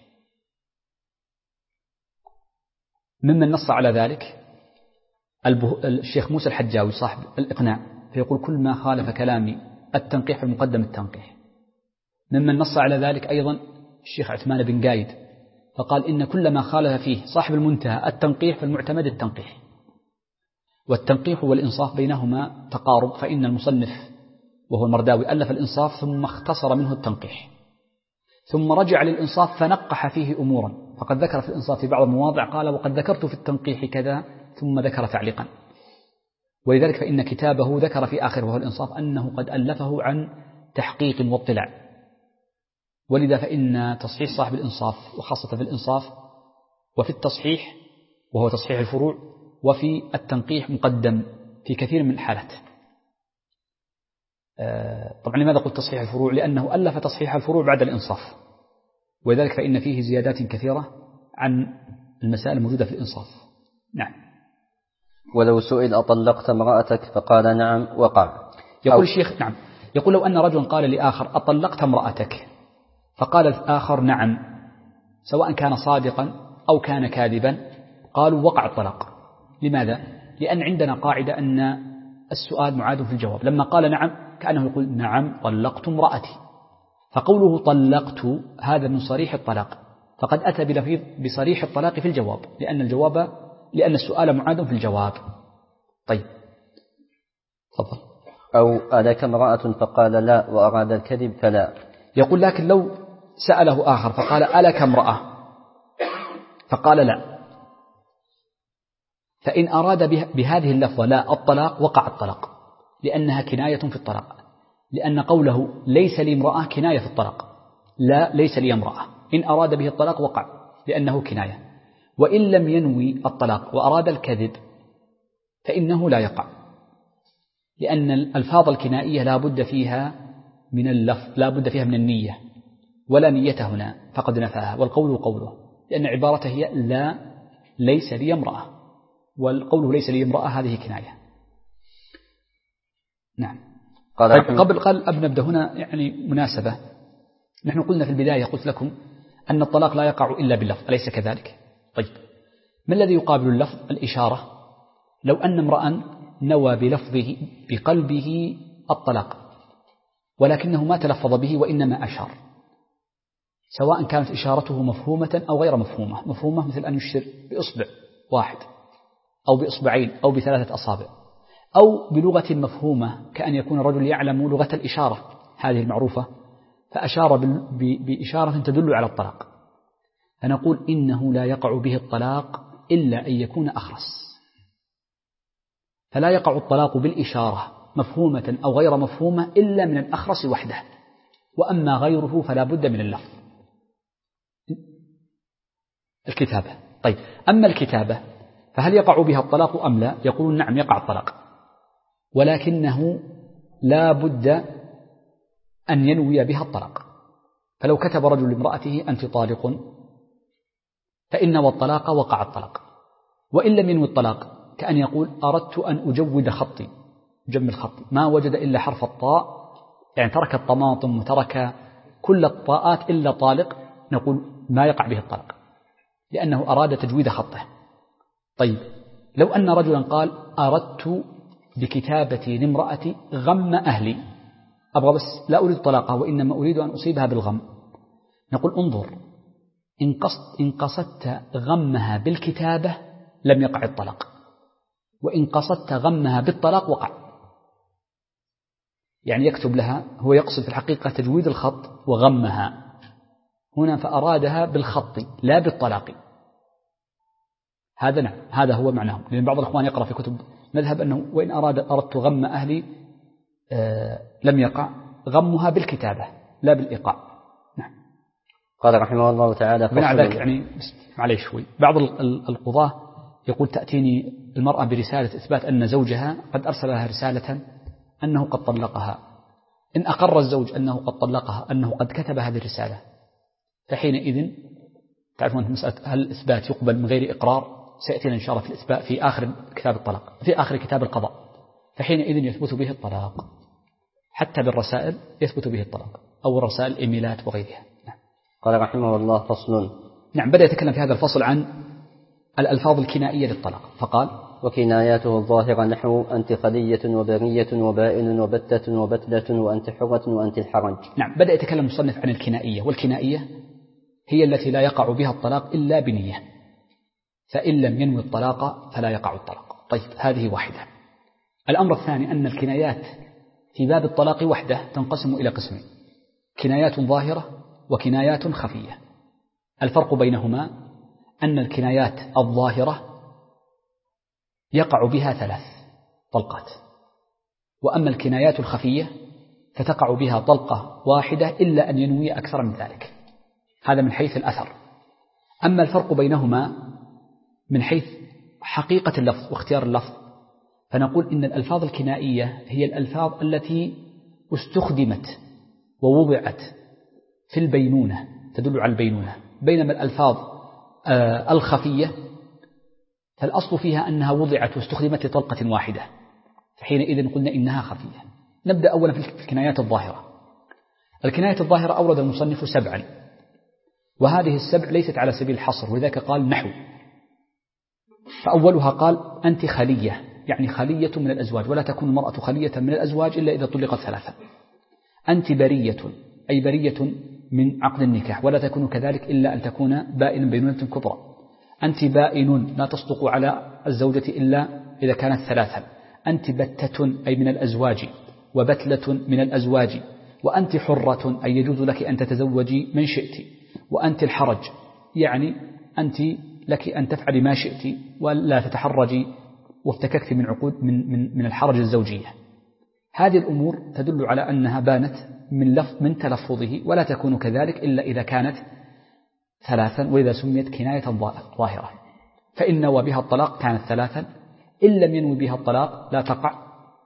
ممن نص على ذلك الشيخ موسى الحجاوي صاحب الإقناع، فيقول كل ما خالف كلامي التنقيح فالمقدم التنقيح. ممن نص على ذلك أيضا الشيخ عثمان بن قايد، فقال إن كل ما خالف فيه صاحب المنتهى التنقيح فالمعتمد التنقيح. والتنقيح والإنصاف بينهما تقارب، فإن المصنف وهو المرداوي ألف الإنصاف ثم اختصر منه التنقيح، ثم رجع للإنصاف فنقح فيه أمورا، فقد ذكر في الإنصاف في بعض المواضع قال وقد ذكرت في التنقيح كذا، ثم ذكر تعليقا. ولذلك فإن كتابه ذكر في آخر وهو الإنصاف أنه قد ألفه عن تحقيق واطلاع. ولذا فإن تصحيح صاحب الإنصاف وخاصة في الإنصاف وفي التصحيح وهو تصحيح الفروع وفي التنقيح مقدم في كثير من الحالات. طبعا لماذا قلت تصحيح الفروع؟ لأنه ألف تصحيح الفروع بعد الإنصاف، ولذلك فإن فيه زيادات كثيرة عن المسائل الموجودة في الإنصاف. نعم. ولو سئل أطلقت امرأتك فقال نعم وقع. يقول الشيخ نعم، يقول لو أن رجل قال لآخر أطلقت امرأتك فقال الآخر نعم، سواء كان صادقا أو كان كاذبا، قالوا وقع الطلاق. لماذا؟ لأن عندنا قاعدة أن السؤال معاد في الجواب. لما قال نعم كأنه يقول نعم طلقت امرأتي، فقوله طلقت هذا من صريح الطلاق، فقد أتى بلفظ بصريح الطلاق في الجواب، لأن السؤال معاد في الجواب. طيب تفضل. أو ألك امرأة فقال لا وأراد الكذب فلا. يقول لكن لو سأله آخر فقال ألك امرأة فقال لا، فإن أراد بهذه اللفظة لا الطلاق وقع الطلاق، لأنها كناية في الطلاق، لأن قوله ليس لي امرأة كناية في الطلاق، لا ليس لي امرأة، إن أراد به الطلاق وقع لأنه كناية. وإن لم ينوي الطلاق وأراد الكذب فإنه لا يقع، لأن الألفاظ الكنائية لا بد فيها من اللفظ، لا بد فيها من النية، ولا نية هنا فقد نفاها، والقول قوله، لأن عبارته هي لا ليس لي امرأة، والقول ليس لي امرأة هذه كناية. نعم. قبل أن نبدأ هنا يعني مناسبة، نحن قلنا في البداية قلت لكم أن الطلاق لا يقع إلا باللفظ، أليس كذلك؟ طيب ما الذي يقابل اللفظ؟ الإشارة. لو أن امرأ نوى بلفظه بقلبه الطلاق ولكنه ما تلفظ به وإنما أشار، سواء كانت إشارته مفهومة أو غير مفهومة. مفهومة مثل أن يشير بإصبع واحد أو بإصبعين أو بثلاثة أصابع، أو بلغة مفهومة كأن يكون الرجل يعلم لغة الإشارة هذه المعروفة فأشار بإشارة تدل على الطلاق، فنقول إنه لا يقع به الطلاق إلا أن يكون أخرس. فلا يقع الطلاق بالإشارة مفهومة أو غير مفهومة إلا من الأخرس وحده، وأما غيره فلا بد من اللفظ. الكتابة. طيب أما الكتابة فهل يقع بها الطلاق أم لا؟ يقولون نعم يقع الطلاق، ولكنه لا بد أن ينوي بها الطلاق. فلو كتب رجل لامرأته أنت طالق فإن والطلاق وقع الطلاق. وإن لم ينوي الطلاق كأن يقول أردت أن أجود خطي، جمل خطي، ما وجد إلا حرف الطاء، يعني ترك الطماطم وترك كل الطاءات إلا طالق، نقول ما يقع به الطلاق لأنه أراد تجويد خطه. طيب لو أن رجلا قال أردت بكتابتي لامرأتي غم أهلي، أبغى بس لا أريد طلاقها وإنما أريد أن أصيبها بالغم، نقول انظر إن قصدت غمها بالكتابة لم يقع الطلاق، وإن قصدت غمها بالطلاق وقع. يعني يكتب لها، هو يقصد في الحقيقة تجويد الخط وغمها هنا، فأرادها بالخط لا بالطلاق. هذا نعم، هذا هو معناه. لأن بعض الأخوان يقرأ في كتب مذهب أنه وإن أردت غم أهلي لم يقع، غمها بالكتابة لا بالإيقاع. نعم. قال رحمه الله تعالى بناء ذلك يعني عليه شوي بعض القضاة يقول تأتيني المرأة برسالة إثبات أن زوجها قد أرسل لها رسالة أنه قد طلقها، إن أقر الزوج أنه قد طلقها أنه قد كتب هذه الرسالة، فحينئذ تعرفون مسألة هل الإثبات يقبل من غير إقرار سيأتينا إن شاء الله في الإثبات في آخر كتاب الطلاق، في آخر كتاب القضاء، فحينئذ يثبت به الطلاق، حتى بالرسائل يثبت به الطلاق أو الرسائل الإيميلات وغيرها. نعم. قال رحمه الله فصل. نعم، بدأ يتكلم في هذا الفصل عن الألفاظ الكنائية للطلاق فقال وكناياته الظاهرة نحو أنت خلية وبرية وبائن وبتة وبتلة وأنت حرة وأنت الحرج. نعم، بدأ يتكلم المصنف عن الكنائية، والكنائية هي التي لا يقع بها الطلاق إلا بنية، فإن لم ينوي الطلاق فلا يقع الطلاق. طيب هذه واحدة. الأمر الثاني أن الكنايات في باب الطلاق وحده تنقسم إلى قسمين: كنايات ظاهرة وكنايات خفية. الفرق بينهما أن الكنايات الظاهرة يقع بها 3 طلقات، وأما الكنايات الخفية فتقع بها طلقة واحدة إلا أن ينوي أكثر من ذلك. هذا من حيث الأثر. أما الفرق بينهما من حيث حقيقة اللفظ واختيار اللفظ، فنقول إن الألفاظ الكنائية هي الألفاظ التي استخدمت ووضعت في البينونة تدل على البينونة، بينما الألفاظ الخفية فالأصل فيها أنها وضعت واستخدمت لطلقة واحدة، فحينئذ قلنا إنها خفية. نبدأ أولا في الكنايات الظاهرة. الكنايات الظاهرة أورد المصنف 7، وهذه ال7 ليست على سبيل الحصر، ولذلك قال نحو. فأولها قال أنت خلية، يعني خلية من الأزواج، ولا تكون المرأة خلية من الأزواج إلا إذا طلقت 3. أنت برية، أي برية من عقد النكاح، ولا تكون كذلك إلا أن تكون بائنا بينونة كبرى. أنت بائن، لا تصدق على الزوجة إلا إذا كانت 3. أنت بتة، أي من الأزواج، وبتلة من الأزواج. وأنت حرة، أي يجوز لك أن تتزوجي من شئت. وأنت الحرج، يعني أنت لك أن تفعلي ما شئت ولا تتحرجي وافتككت من عقود من الحرج الزوجية. هذه الأمور تدل على أنها بانت من تلفظه، ولا تكون كذلك إلا إذا كانت 3، وإذا سميت كناية ظاهرة. فإن نوى بها الطلاق كانت 3، إن لم ينوي بها الطلاق لا تقع،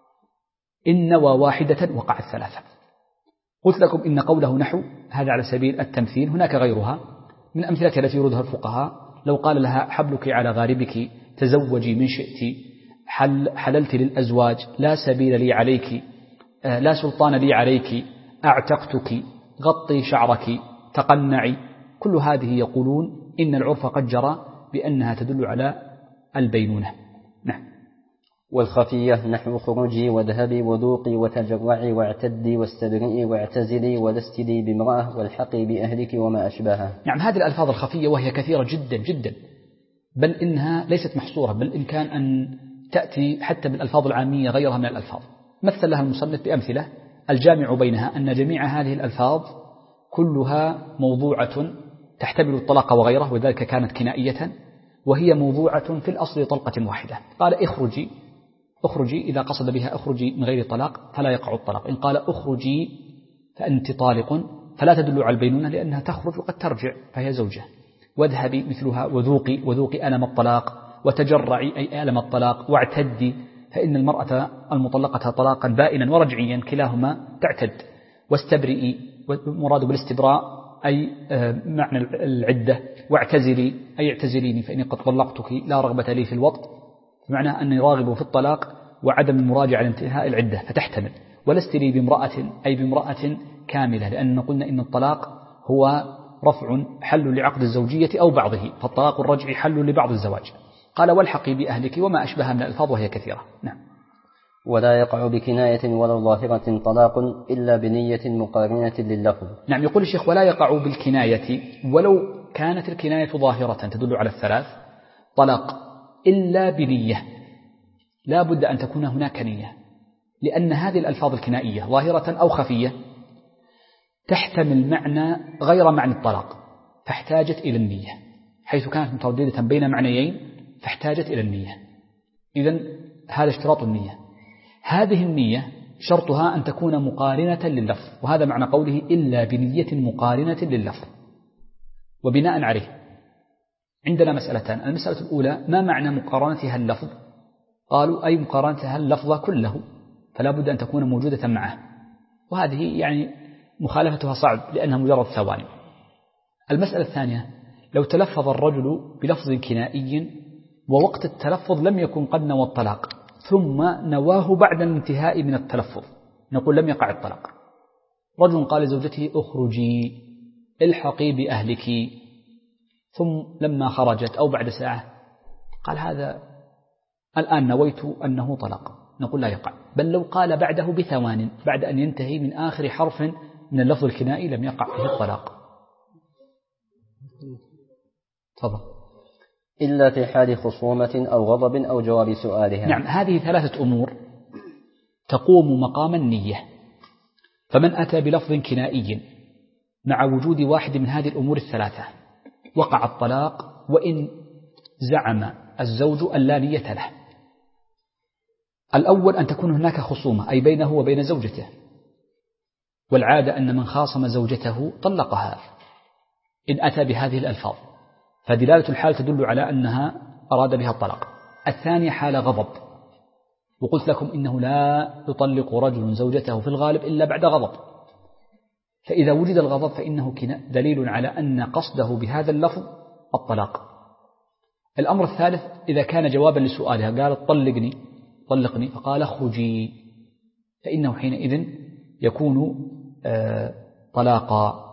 إن نوى واحدة وقعت 3. قلت لكم إن قوله نحو هذا على سبيل التمثيل، هناك غيرها من أمثلة التي يردها الفقهاء. لو قال لها حبلك على غاربك، تزوجي من شئت، حللت للأزواج، لا سبيل لي عليك، لا سلطان لي عليك، أعتقتك، غطي شعرك، تقنعي، كل هذه يقولون إن العرف قد جرى بأنها تدل على البينونة. نعم. والخفية نحو خروجي وذهبي وذوقي وتجرعي واعتدي واستبرئي واعتزلي ولست لي بامرأة والحقي بأهلك وما أشبهها. نعم، هذه الألفاظ الخفية وهي كثيرة جدا جدا، بل إنها ليست محصورة، بل إن كان أن تأتي حتى بالألفاظ العامية غيرها من الألفاظ. مثل لها المصنف بأمثلة الجامع بينها أن جميع هذه الألفاظ كلها موضوعة تحتمل الطلاق وغيره، وذلك كانت كنائية، وهي موضوعة في الأصل طلقة واحدة. قال اخرجي إذا قصد بها اخرجي من غير طلاق فلا يقع الطلاق. إن قال اخرجي فأنت طالق فلا تدل على البينونة، لأنها تخرج وقد ترجع فهي زوجة. واذهبي مثلها، وذوقي ألم الطلاق، وتجرعي أي ألم الطلاق، واعتدي فإن المرأة المطلقة طلاقا بائنا ورجعيا كلاهما تعتد. واستبرئي، والمراد بالاستبراء أي معنى العدة. واعتزلي أي اعتزليني فإني قد طلقتك لا رغبة لي في الوطء، معناه أني راغب في الطلاق وعدم المراجعة لانتهاء العدة فتحتمل. ولست لي بامرأة أي بامرأة كاملة، لأن قلنا إن الطلاق هو رفع حل لعقد الزوجية أو بعضه، فالطلاق الرجعي حل لبعض الزواج. قال والحقي بأهلك وما أشبه من الألفاظ وهي كثيرة. نعم. ولا يقع بكناية ولا ظاهرة طلاق إلا بنية مقارنة لللفظ. نعم، يقول الشيخ ولا يقع بالكناية ولو كانت الكناية ظاهرة تدل على الثلاث طلاق إلا بنية، لا بد أن تكون هناك نية، لأن هذه الألفاظ الكنائية ظاهرة أو خفية تحتمل معنى غير معنى الطلاق، فاحتاجت إلى النية، حيث كانت مترددة بين معنيين فاحتاجت إلى النية. إذن هذا اشتراط النية. هذه النية شرطها أن تكون مقارنة لللفظ، وهذا معنى قوله إلا بنية مقارنة لللفظ. وبناء عليه عندنا مسألتان. المسألة الأولى ما معنى مقارنتها اللفظ؟ قالوا أي مقارنتها اللفظ كله، فلا بد أن تكون موجودة معه، وهذه يعني مخالفتها صعب لأنها مجرد ثواني. المسألة الثانية لو تلفظ الرجل بلفظ كنائي ووقت التلفظ لم يكن قد نوى الطلاق ثم نواه بعد الانتهاء من التلفظ، نقول لم يقع الطلاق. رجل قال لزوجته اخرجي الحقي بأهلك، ثم لما خرجت أو بعد ساعة قال هذا الآن نويت أنه طلاق، نقول لا يقع. بل لو قال بعده بثوان بعد أن ينتهي من آخر حرف من اللفظ الكنائي لم يقع فيه الطلاق. تفضل. إلا في حال خصومة أو غضب أو جواب سؤالها. نعم، هذه ثلاثة أمور تقوم مقام النية، فمن أتى بلفظ كنائي مع وجود واحد من هذه الأمور الثلاثة وقع الطلاق، وإن زعم الزوج أن لا نية له. الأول أن تكون هناك خصومة أي بينه وبين زوجته، والعادة أن من خاصم زوجته طلقها إن أتى بهذه الألفاظ، فدلالة الحال تدل على أنها أراد بها الطلاق. الثانية حال غضب، وقلت لكم إنه لا يطلق رجل زوجته في الغالب إلا بعد غضب، فإذا وجد الغضب فإنه دليل على أن قصده بهذا اللفظ الطلاق. الأمر الثالث إذا كان جوابا لسؤالها، قالت طلقني فقال اخرجي، فإنه حينئذ يكون طلاقا.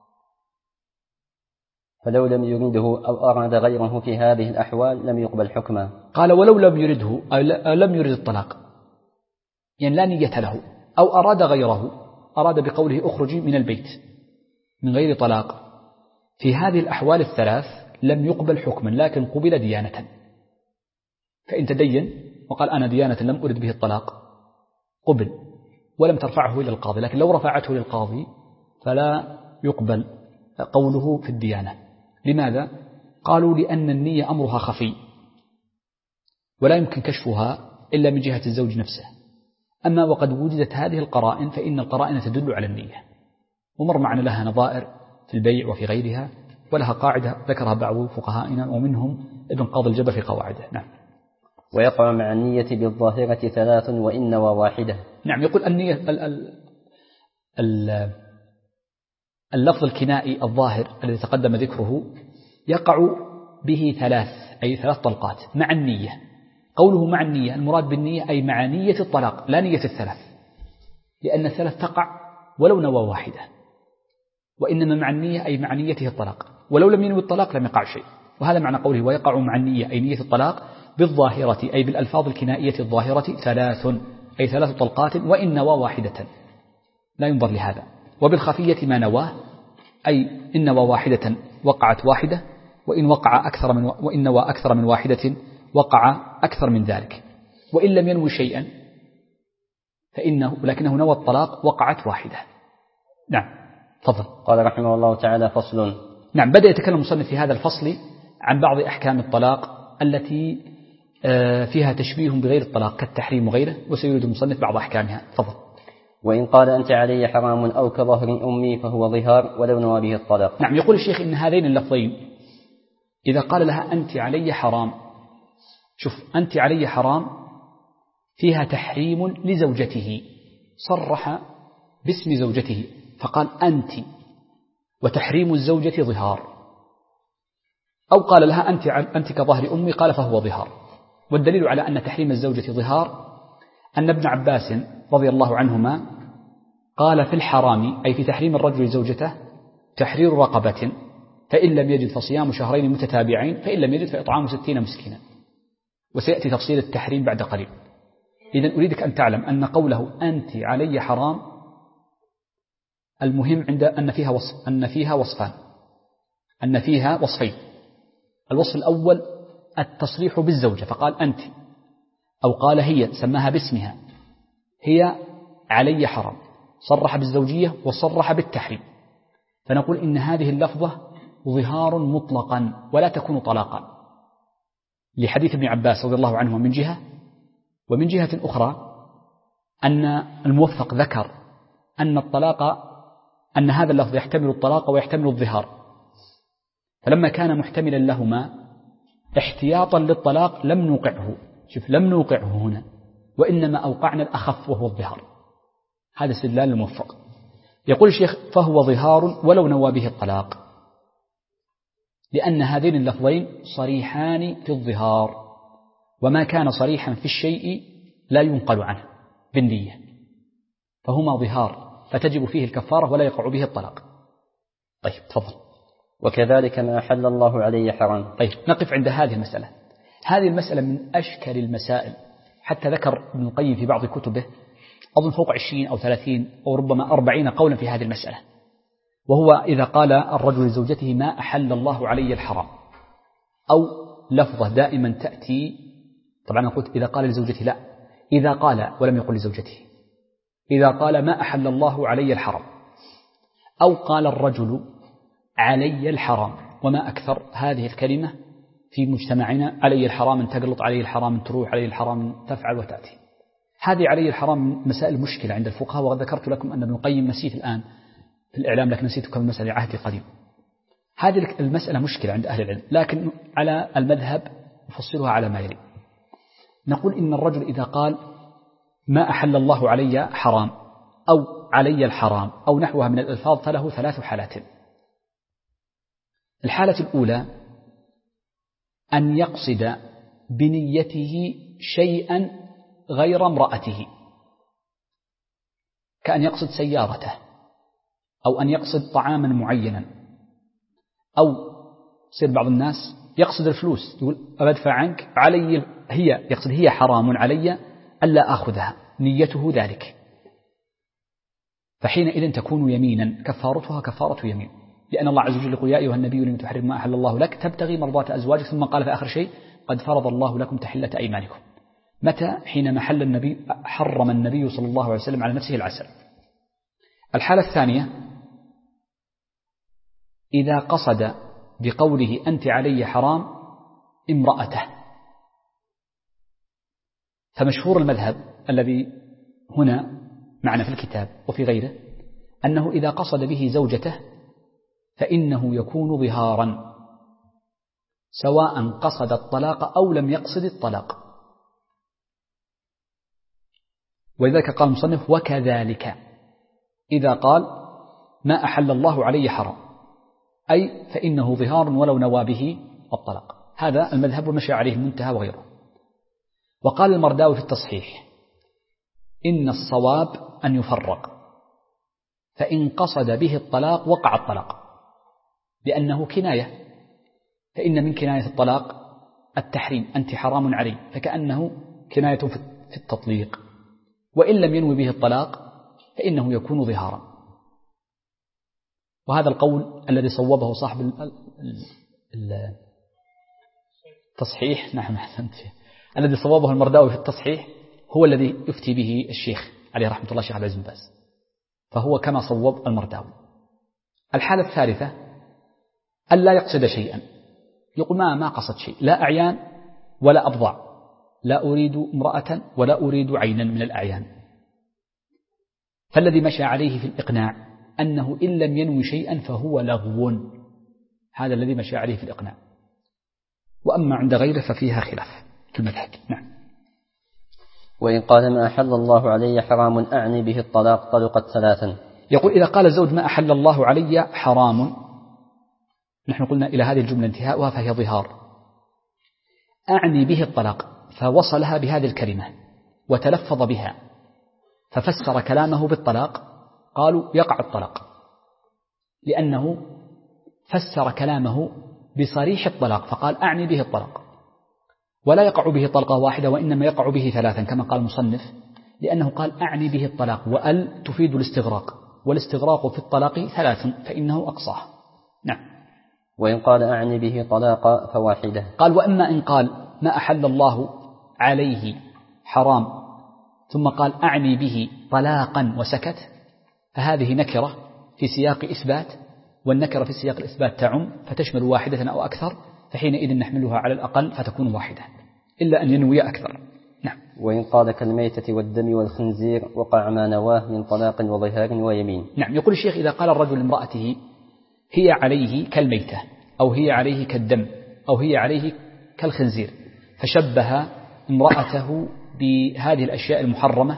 فلو لم يرده أو أراد غيره في هذه الأحوال لم يقبل حكمه. قال ولو لم يرده أو لم يرد الطلاق، يعني لا نية له، أو أراد غيره، أراد بقوله اخرجي من البيت من غير طلاق، في هذه الأحوال الثلاث لم يقبل حكما لكن قبل ديانة. فإن تدين وقال أنا ديانة لم أرد به الطلاق قبل ولم ترفعه إلى القاضي، لكن لو رفعته للقاضي فلا يقبل قوله في الديانة. لماذا؟ قالوا لأن النية أمرها خفي ولا يمكن كشفها إلا من جهة الزوج نفسه، أما وقد وجدت هذه القرائن فإن القرائن تدل على النية، ومر معنا لها نظائر في البيع وفي غيرها، ولها قاعدة ذكرها بعض فقهائنا ومنهم ابن قاضي الجبر في قواعده. نعم. ويقع مع النية بالظاهرة ثلاث وإن نوى واحدة. نعم، يقول النية اللفظ الكنائي الظاهر الذي تقدم ذكره يقع به ثلاث، أي ثلاث طلقات مع النية. قوله مع النية المراد بالنية أي مع نية الطلاق لا نية الثلاث، لأن الثلاث تقع ولو نوى واحدة، وإنما مع النية أي مع نيته الطلاق، ولو لم ينوي الطلاق لم يقع شيء. وهذا معنى قوله ويقع مع النية أي نية الطلاق بالظاهرة أي بالألفاظ الكنائية الظاهرة ثلاث، أي ثلاث طلقات وإن نوى واحدة لا ينظر لهذا. وبالخفية ما نواه أي إن نوى واحدة وقعت واحدة، وإن نوى أكثر من واحدة وقع أكثر من ذلك، وإن لم ينوي شيئا لكنه نوى الطلاق وقعت واحدة. نعم. تفضل. قال رحمه الله تعالى فصل. نعم، بدأ يتكلم المصنف في هذا الفصل عن بعض أحكام الطلاق التي فيها تشبيه بغير الطلاق كالتحريم وغيره، وسيريد المصنف بعض أحكامها. تفضل. وإن قال أنت علي حرام أو كظهر أمي فهو ظهار ولو نوى به الطلاق. نعم، يقول الشيخ إن هذين اللفظين إذا قال لها أنت علي حرام، شوف أنت علي حرام فيها تحريم لزوجته، صرح باسم زوجته فقال أنت، وتحريم الزوجة ظهار. أو قال لها أنت كظهر أمي قال فهو ظهار. والدليل على أن تحريم الزوجة ظهار أن ابن عباس رضي الله عنهما قال في الحرام أي في تحريم الرجل زوجته تحرير رقبة، فإن لم يجد فصيام شهرين متتابعين، فإن لم يجد فإطعام 60 مسكينا. وسيأتي تفصيل التحريم بعد قليل. إذن أريدك أن تعلم أن قوله أنت علي حرام المهم عند أن فيها وصفان، أن فيها وصفين. الوصف الأول التصريح بالزوجة، فقال أنت، أو قال هي، سماها باسمها، هي علي حرام، صرح بالزوجية وصرح بالتحريم. فنقول إن هذه اللفظة ظهار مطلقا ولا تكون طلاقا، لحديث ابن عباس رضي الله عنه من جهة، ومن جهة أخرى أن الموفق ذكر أن الطلاق، أن هذا اللفظ يحتمل الطلاق ويحتمل الظهار، فلما كان محتملا لهما احتياطا للطلاق لم نوقعه، شوف لم نوقعه هنا، وإنما أوقعنا الأخف وهو الظهار. هذا استدلال الموفق. يقول الشيخ فهو ظهار ولو نوى به الطلاق، لأن هذين اللفظين صريحان في الظهار، وما كان صريحا في الشيء لا ينقل عنه بالنية، فهما ظهار فتجب فيه الكفارة ولا يقع به الطلاق. طيب تفضل. وكذلك ما أحل الله عليه حرام. طيب نقف عند هذه المسألة. هذه المسألة من أشكل المسائل، حتى ذكر ابن القيم في بعض كتبه أظن فوق 20 أو 30 أو ربما 40 قولا في هذه المسألة. وهو إذا قال الرجل لزوجته ما أحل الله علي الحرام، أو لفظة دائما تأتي، طبعا قلت إذا قال لزوجته، لا، إذا قال ولم يقل لزوجته، إذا قال ما أحل الله علي الحرام، أو قال الرجل علي الحرام، وما أكثر هذه الكلمة في مجتمعنا، علي الحرام أن تقلط، علي الحرام أن تروح، علي الحرام أن تفعل وتأتي. هذه علي الحرام من مسائل مشكلة عند الفقهاء، وقد ذكرت لكم أن ابن القيم نسيت الآن في الإعلام، لكن نسيت كم مسألة عهد قديم. هذه المسألة مشكلة عند أهل العلم، لكن على المذهب نفصلها على ما يلي. نقول إن الرجل إذا قال ما أحل الله علي حرام، أو علي الحرام، أو نحوها من الألفاظ، فله 3 حالات. الحالة الأولى أن يقصد بنيته شيئا غير امرأته، كأن يقصد سيارته، أو أن يقصد طعاما معينا، أو يصير بعض الناس يقصد الفلوس، يقول أبدفع عنك، علي هي، يقصد هي حرام علي ألا أخذها، نيته ذلك، فحينئذ تكون يمينا كفارتها كفارة يمين، لأن الله عز وجل يقول يا أيها النبي لم تحرم ما أحل الله لك تبتغي مرضات أزواجك، ثم قال في آخر شيء قد فرض الله لكم تحلة أيمانكم. متى؟ حينما حرم النبي صلى الله عليه وسلم على نفسه العسل. الحالة الثانية إذا قصد بقوله أنت علي حرام امرأته، فمشهور المذهب الذي هنا معنا في الكتاب وفي غيره أنه إذا قصد به زوجته فإنه يكون ظهارا، سواء قصد الطلاق أو لم يقصد الطلاق. ولذلك قال المصنف وكذلك إذا قال ما أحل الله علي حرام، أي فإنه ظهار ولو نوى به الطلاق. هذا المذهب ومشى عليه المنتهى وغيره. وقال المرداوي في التصحيح إن الصواب أن يفرق، فإن قصد به الطلاق وقع الطلاق، لأنه كناية، فإن من كناية الطلاق التحريم، أنت حرام علي، فكأنه كناية في التطليق. وإن لم ينوي به الطلاق فإنه يكون ظهارا. وهذا القول الذي صوبه صاحب التصحيح، نعم أحسنت، الذي صوبه المرداوي في التصحيح هو الذي يفتي به الشيخ عليه رحمة الله الشيخ عبد العزيز بن باز، فهو كما صوب المرداوي. الحالة الثالثة ألا يقصد شيئا، يقول ما قصد شيء، لا أعيان ولا أبضع، لا أريد امرأة ولا أريد عينا من الأعيان، فالذي مشى عليه في الإقناع أنه إن لم ينوي شيئا فهو لغو، هذا الذي مشى عليه في الإقناع. وأما عند غيره ففيها خلاف في المذهب. نعم. وإن قال ما أحل الله علي حرام أعني به الطلاق طلقت 3. يقول إذا قال الزوج ما أحل الله علي حرام، نحن قلنا إلى هذه الجملة انتهاؤها فهي ظهار، أعني به الطلاق، فوصلها بهذه الكلمة وتلفظ بها، ففسر كلامه بالطلاق، قالوا يقع الطلاق، لأنه فسر كلامه بصريح الطلاق فقال أعني به الطلاق، ولا يقع به طلقة واحدة وإنما يقع به ثلاثا كما قال المصنف، لأنه قال أعني به الطلاق، وأل تفيد الاستغراق، والاستغراق في الطلاق ثلاث فإنه أقصاه. نعم. وإن قال أعني به طلاقا فواحدة. قال وأما إن قال ما أحل الله عليه حرام ثم قال أعني به طلاقا وسكت، فهذه نكرة في سياق إثبات، والنكرة في سياق الإثبات تعم فتشمل واحدة أو أكثر، فحينئذ نحملها على الأقل فتكون واحدة إلا أن ينوي أكثر. نعم. وإن قال كالميتة والدم والخنزير وقع ما نواه من طلاق وظهار ويمين. نعم. يقول الشيخ إذا قال الرجل لامرأته هي عليه كالميتة أو هي عليه كالدم أو هي عليه كالخنزير، فشبه امرأته بهذه الأشياء المحرمة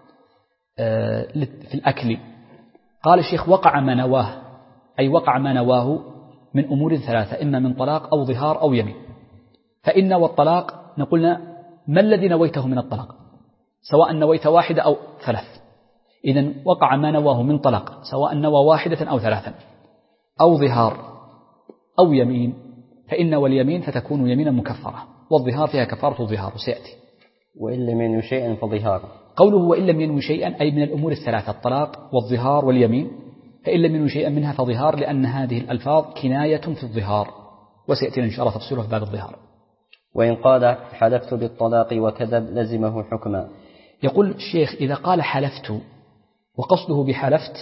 في الأكل، قال الشيخ وقع ما نواه، أي وقع ما نواه من أمور ثلاثة، إما من طلاق أو ظهار أو يمين. فإن والطلاق نقولنا ما الذي نويته من الطلاق، سواء نويت واحدة أو ثلاث، إذن وقع ما نواه من طلاق سواء نوى واحدة أو ثلاثا أو ظهار أو يمين، فإن واليمين فتكون يمينا مكفرة، والظهار فيها كفارة الظهار وسيأتي. وإن لم ينوي شيئا فظهار. قوله وإن لم ينوي شيئا أي من الأمور الثلاثة الطلاق والظهار واليمين، فإن لم ينوي شيئا منها فظهار، لأن هذه الألفاظ كناية في الظهار، وسيأتي إن شاء الله تفصيله في باب الظهار. وإن قال حلفت بالطلاق وكذب لزمه حكما. يقول الشيخ إذا قال حلفت وقصده بحلفت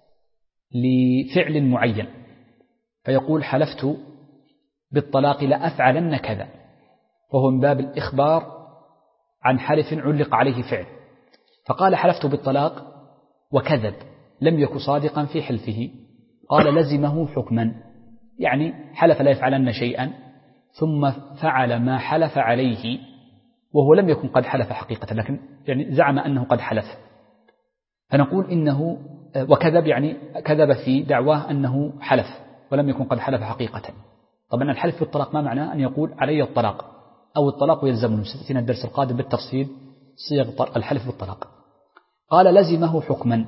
لفعل معين، فيقول حلفت بالطلاق لأفعلن كذا، وهو من باب الإخبار عن حلف علق عليه فعل، فقال حلفت بالطلاق وكذب لم يكن صادقا في حلفه، قال لزمه حكما، يعني حلف لا يفعلن شيئا ثم فعل ما حلف عليه وهو لم يكن قد حلف حقيقة، لكن يعني زعم أنه قد حلف، فنقول إنه وكذب يعني كذب في دعواه أنه حلف ولم يكن قد حلف حقيقة. طبعا الحلف بالطلاق ما معناه أن يقول علي الطلاق أو الطلاق يلزمني، ستأتينا الدرس القادم بالتفصيل صيغ الحلف بالطلاق. قال لزمه حكما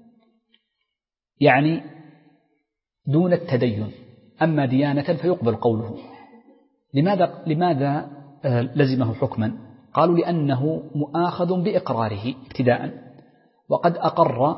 يعني دون التدين، أما ديانة فيقبل قوله. لماذا لزمه حكما؟ قالوا لأنه مؤاخذ بإقراره ابتداء، وقد أقر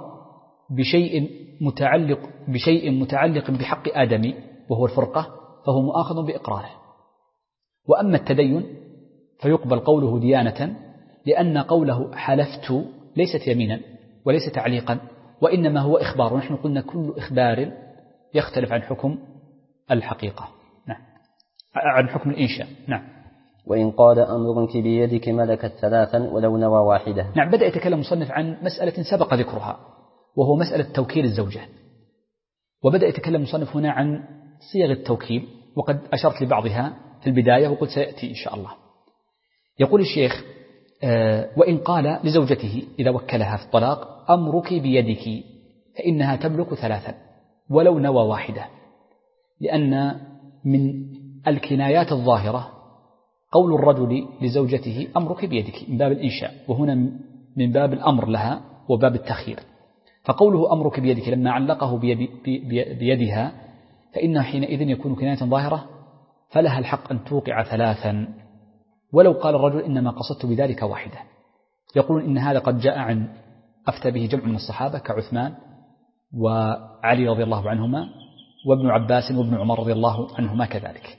بشيء متعلق بحق آدم وهو الفرقة، فهو مؤاخذ بإقراره. وأما التدين فيقبل قوله ديانة، لأن قوله حلفت ليست يمينا وليس تعليقا، وإنما هو إخبار، ونحن قلنا كل إخبار يختلف عن حكم الحقيقة. نعم. عن حكم الإنشاء. نعم. وإن قال أمرك بيدك ملكت ثلاثا ولو نوى واحدة. نعم. بدأ يتكلم المصنف عن مسألة سبق ذكرها وهو مسألة توكيل الزوجة، وبدأ يتكلم المصنف هنا عن صيغ التوكيل، وقد أشرت لبعضها في البداية وقلت سيأتي إن شاء الله. يقول الشيخ وإن قال لزوجته إذا وكلها في الطلاق أمرك بيدك فإنها تملك ثلاثا ولو نوى واحدة، لأن من الكنايات الظاهرة قول الرجل لزوجته أمرك بيدك من باب الإنشاء، وهنا من باب الأمر لها وباب التخيير، فقوله أمرك بيدك لما علقه بيدها فإنه حينئذ يكون كناية ظاهرة، فلها الحق أن توقع ثلاثا ولو قال الرجل إنما قصدت بذلك واحدة. يقولون إن هذا قد جاء عن أفتى به جمع من الصحابة كعثمان وعلي رضي الله عنهما وابن عباس وابن عمر رضي الله عنهما كذلك.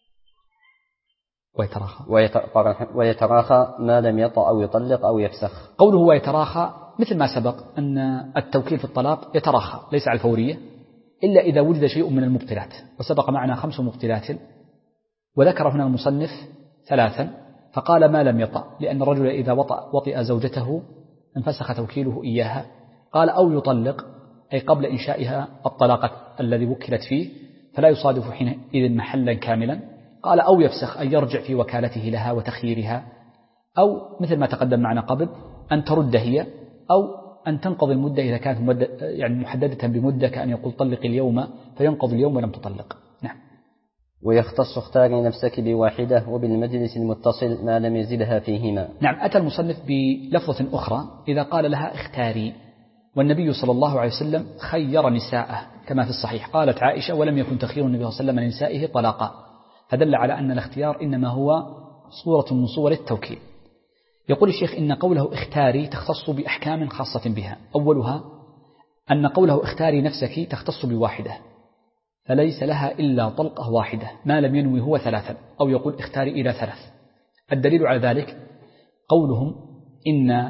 ويتراخى ما لم يطأ أو يطلق أو يفسخ. قوله ويتراخى مثل ما سبق أن التوكيل في الطلاق يتراخى ليس على الفورية إلا إذا وجد شيء من المبطلات، وسبق معنا 5 مبطلات، وذكر هنا المصنف 3 فقال ما لم يطأ، لأن الرجل إذا وطئ زوجته انفسخ توكيله إياها. قال أو يطلق أي قبل إنشائها الطلاق الذي وكلت فيه، فلا يصادف حينئذ محلا كاملا. قال أو يفسخ أي يرجع في وكالته لها وتخييرها، أو مثل ما تقدم معنا قبل أن ترد هي، أو أن تنقضي المدة إذا كانت يعني محددة بمدة، كأن يقول طلق اليوم فينقضي اليوم ولم تطلق. نعم. ويختص اختاري نفسك بواحدة وبالمجلس المتصل ما لم يزدها فيهما. نعم. أتى المصنف بلفظة أخرى إذا قال لها اختاري، والنبي صلى الله عليه وسلم خير نساءه كما في الصحيح. قالت عائشة: ولم يكن تخير النبي صلى الله عليه وسلم لنسائه طلاقا، فدل على أن الاختيار إنما هو صورة من صور التوكيل. يقول الشيخ: إن قوله اختاري تختص بأحكام خاصة بها. أولها أن قوله اختاري نفسك تختص بواحدة، فليس لها إلا طلقة واحدة ما لم ينوي هو ثلاثا، أو يقول اختاري إلى ثلاث. الدليل على ذلك قولهم إن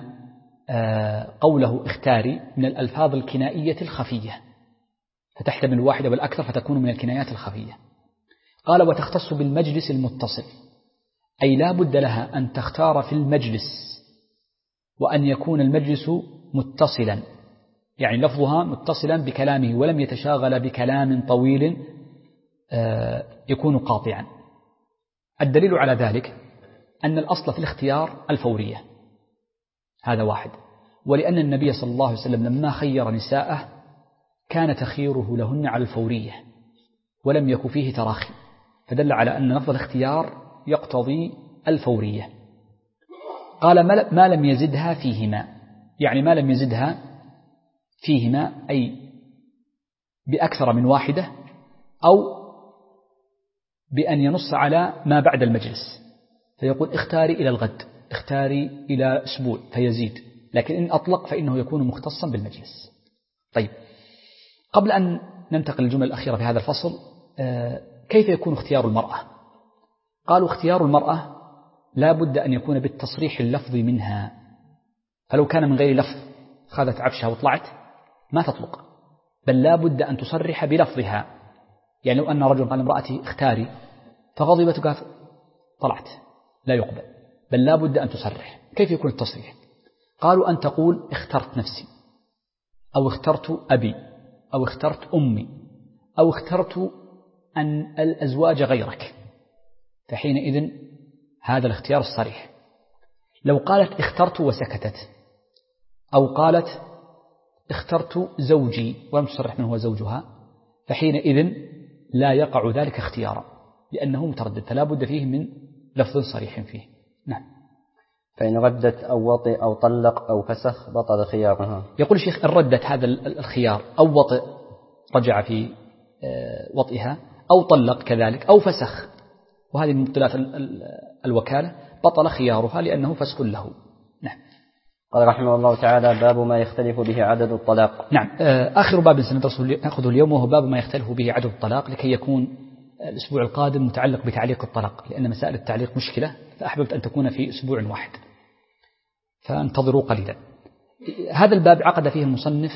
قوله اختاري من الألفاظ الكنائية الخفية، فتحتمل الواحدة والأكثر فتكون من الكنايات الخفية. قال: وتختص بالمجلس المتصل، أي لا بد لها أن تختار في المجلس، وأن يكون المجلس متصلا، يعني لفظها متصلا بكلامه ولم يتشاغل بكلام طويل يكون قاطعا. الدليل على ذلك أن الأصل في الاختيار الفورية، هذا واحد. ولأن النبي صلى الله عليه وسلم لما خير نساءه كان تخييره لهن على الفورية ولم يكن فيه تراخي، فدل على أن لفظ الاختيار يقتضي الفورية. قال: ما لم يزدها فيهما، يعني ما لم يزدها فيهما أي بأكثر من واحدة، أو بأن ينص على ما بعد المجلس، فيقول اختاري إلى الغد، اختاري إلى أسبوع فيزيد، لكن إن أطلق فإنه يكون مختصا بالمجلس. طيب، قبل أن ننتقل للجملة الأخيرة في هذا الفصل، كيف يكون اختيار المرأة؟ قالوا: اختيار المرأة لا بد أن يكون بالتصريح اللفظي منها، فلو كان من غير لفظ خذت عفشها وطلعت ما تطلق، بل لا بد أن تصرح بلفظها. يعني لو أن رجل قال امرأتي اختاري فغضبت وقالت طلعت، لا يقبل، بل لا بد أن تصرح. كيف يكون التصريح؟ قالوا: أن تقول اخترت نفسي، أو اخترت أبي، أو اخترت أمي، أو اخترت أن الأزواج غيرك، فحينئذ هذا الاختيار الصريح. لو قالت اخترت وسكتت، أو قالت اخترت زوجي ولم تصرح من هو زوجها، فحينئذ لا يقع ذلك اختيارا لأنه متردد، فلا بد فيه من لفظ صريح فيه. نعم. فإن ردت أو وطئ أو طلق أو فسخ بطل خيارها. يقول الشيخ: إن ردت هذا الخيار أو وطئ، رجع في وطئها، أو طلق كذلك، أو فسخ، وهذه من مبطلات الوكالة، بطل خيارها لأنه فسخ له. نعم. قال رحمه الله تعالى: باب ما يختلف به عدد الطلاق. نعم. آخر باب نأخذه اليوم وهو باب ما يختلف به عدد الطلاق، لكي يكون الأسبوع القادم متعلق بتعليق الطلاق، لأن مسائل التعليق مشكلة، فأحببت أن تكون في أسبوع واحد، فانتظروا قليلا. هذا الباب عقد فيه المصنف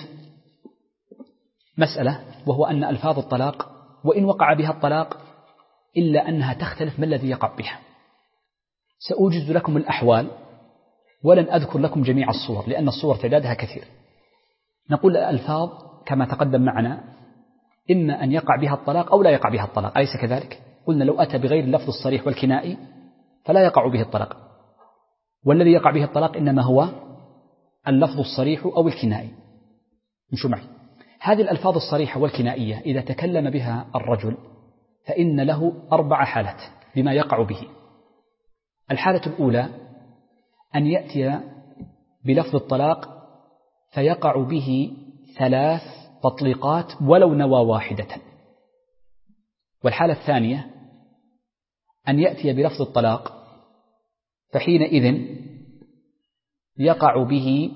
مسألة، وهو أن ألفاظ الطلاق وإن وقع بها الطلاق إلا أنها تختلف ما الذي يقع بها. سأوجز لكم الأحوال ولن أذكر لكم جميع الصور، لأن الصور تعدادها كثير. نقول الألفاظ كما تقدم معنا إما أن يقع بها الطلاق أو لا يقع بها الطلاق، أليس كذلك؟ قلنا لو أتى بغير اللفظ الصريح والكنائي فلا يقع به الطلاق، والذي يقع به الطلاق إنما هو اللفظ الصريح أو الكنائي. نشو معي، هذه الألفاظ الصريحة والكنائية إذا تكلم بها الرجل فإن له 4 حالات بما يقع به. الحالة الأولى أن يأتي بلفظ الطلاق فيقع به 3 تطليقات ولو نوى واحدة. والحالة الثانية أن يأتي بلفظ الطلاق فحينئذ يقع به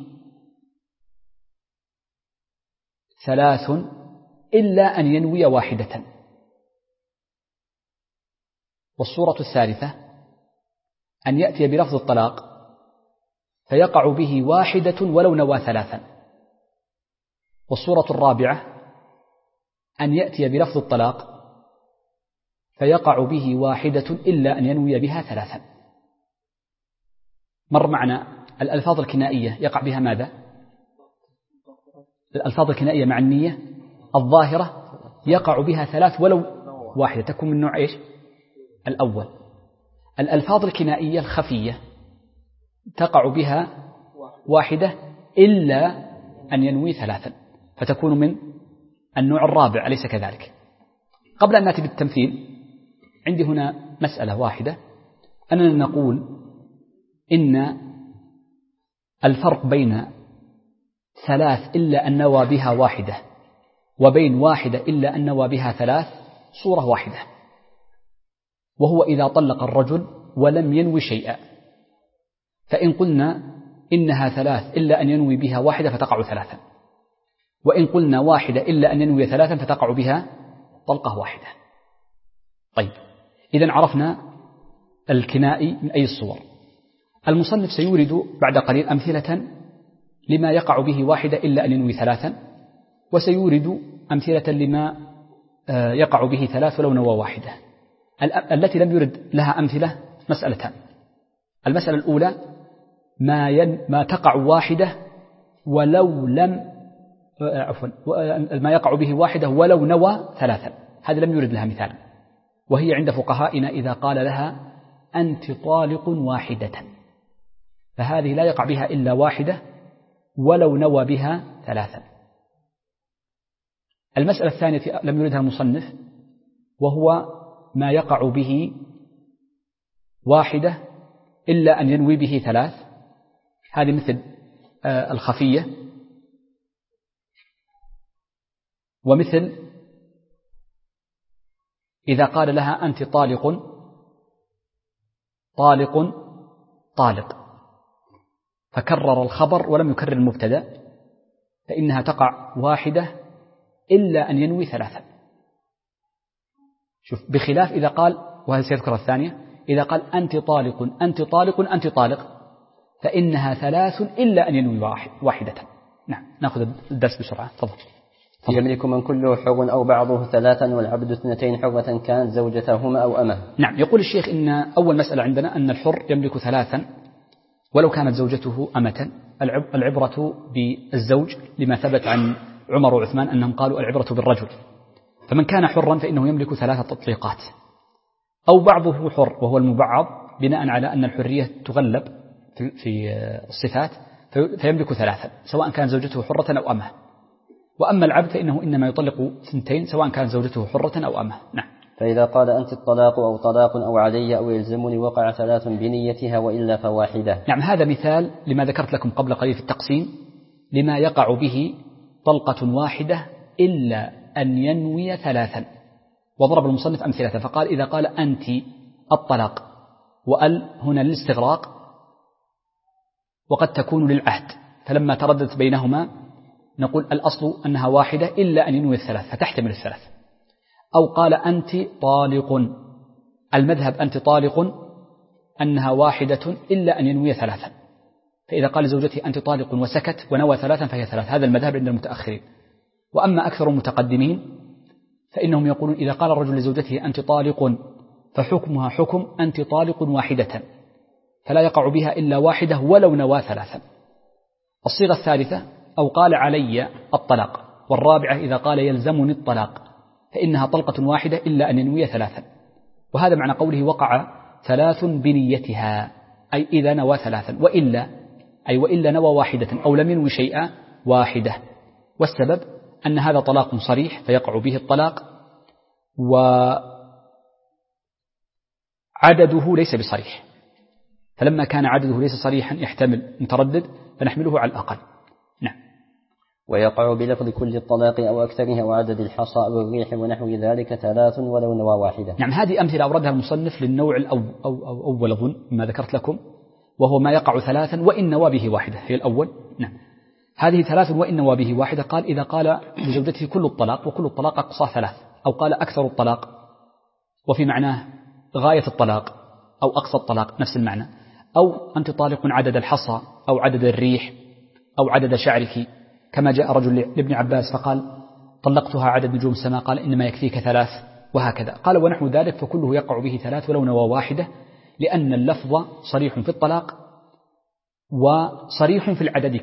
3 إلا أن ينوي واحدة. والصورة الثالثة أن يأتي بلفظ الطلاق فيقع به 1 ولو نوى 3. والصورة الرابعة أن يأتي بلفظ الطلاق فيقع به 1 إلا أن ينوي بها 3. مر معنا الألفاظ الكنائية يقع بها ماذا؟ الألفاظ الكنائية مع النية الظاهرة يقع بها 3 ولو 1، تكون من نوع إيش؟ الأول. الألفاظ الكنائية الخفية تقع بها 1 إلا أن ينوي 3، فتكون من النوع الرابع، أليس كذلك؟ قبل أن نأتي بالتمثيل عندي هنا مسألة واحدة، أننا نقول إن الفرق بين 3 إلا أن نوى بها واحدة وبين واحدة إلا أن نوى بها 3 صورة واحدة، وهو إذا طلق الرجل ولم ينوي شيئا. فإن قلنا إنها 3 إلا أن ينوي بها واحدة فتقع 3، وإن قلنا واحدة إلا أن ينوي 3 فتقع بها طلقة واحدة. طيب، إذن عرفنا الكنائي من أي الصور. المصنف سيورد بعد قليل أمثلة لما يقع به واحدة إلا أن ينوي 3، وسيورد أمثلة لما يقع به 3 ولو نوى واحدة. التي لم يرد لها أمثلة مسألتان. المسألة الأولى ما تقع واحدة ولو لم ما يقع به واحدة ولو نوى 3، هذا لم يرد لها مثال، وهي عند فقهائنا إذا قال لها أنت طالق واحدة، فهذه لا يقع بها إلا واحدة ولو نوى بها 3. المسألة الثانية لم يردها المصنف، وهو ما يقع به واحدة إلا أن ينوي به 3، هذه مثل الخفية، ومثل إذا قال لها أنت طالق طالق طالق فكرر الخبر ولم يكرر المبتدأ، فإنها تقع واحدة إلا أن ينوي 3. شوف، بخلاف إذا قال، وهذا سيذكر الثانية، إذا قال أنت طالق أنت طالق أنت طالق، فإنها 3 إلا أن ينوي واحدة. نعم، نأخذ الدرس بسرعة. تفضل. يملك من كله حر أو بعضه 3 والعبد 2 حرة كانت زوجتهما أو أمه. نعم، يقول الشيخ إن أول مسألة عندنا أن الحر يملك 3 ولو كانت زوجته أمة. العبرة بالزوج لما ثبت عن عمر وعثمان أنهم قالوا العبرة بالرجل، فمن كان حرا فإنه يملك 3 تطليقات. أو بعضه حر وهو المبعض بناء على أن الحرية تغلب في الصفات، فيملك 3 سواء كان زوجته حرة أو أمه. وأما العبد فإنه إنما يطلق 2 سواء كانت زوجته حرة أو أمه. نعم. فإذا قال أنت الطلاق أو طلاق أو علي أو يلزمني وقع 3 بنيتها وإلا فواحدة. نعم، هذا مثال لما ذكرت لكم قبل قليل في التقسيم، لما يقع به طلقة واحدة إلا أن ينوي 3. وضرب المصنف أمثلة فقال إذا قال أنت الطلاق، وأل هنا للاستغراق وقد تكون للعهد، فلما ترددت بينهما نقول الأصل أنها واحدة إلا أن ينوي 3 فتحتمل 3. أو قال أنت طالق، المذهب أنت طالق أنها واحدة إلا أن ينوي 3، فإذا قال زوجتي أنت طالق وسكت ونوى 3 فهي 3، هذا المذهب عند المتأخرين. وأما أكثر المتقدمين فإنهم يقولون إذا قال الرجل لزوجته أنت طالق فحكمها حكم أنت طالق واحدة، فلا يقع بها إلا واحدة ولو نوى 3. الصيغة الثالثة أو قال علي الطلاق، والرابعة إذا قال يلزمني الطلاق، فإنها طلقة واحدة إلا أن ينوي 3. وهذا معنى قوله وقع 3 بنيتها، أي إذا نوى 3، وإلا نوى واحدة أو لم ينوي شيئا واحدة. والسبب أن هذا طلاق صريح فيقع به الطلاق، وعدده ليس بصريح، فلما كان عدده ليس صريحا يحتمل متردد فنحمله على الأقل. نعم. ويقع بلفظ كل الطلاق أو أكثرها أو عدد الحصى أو الريح ونحو ذلك 3 ولو نوى واحدة. نعم، هذه أمثلة أوردها المصنف للنوع الأول أظن ما ذكرت لكم، وهو ما يقع 3 وإن نوى به واحدة، هي الأول. نعم، هذه 3 وإن نوى به واحدة. قال إذا قال لزوجته كل الطلاق، وكل الطلاق أقصى 3، أو قال أكثر الطلاق وفي معناه غاية الطلاق أو أقصى الطلاق نفس المعنى، أو أنت طالق عدد الحصى أو عدد الريح أو عدد شعرك، كما جاء رجل لابن عباس فقال طلقتها عدد نجوم السماء، قال إنما يكفيك 3، وهكذا. قال ونحو ذلك فكله يقع به 3 ولو نوى واحدة، لأن اللفظ صريح في الطلاق وصريح في العدد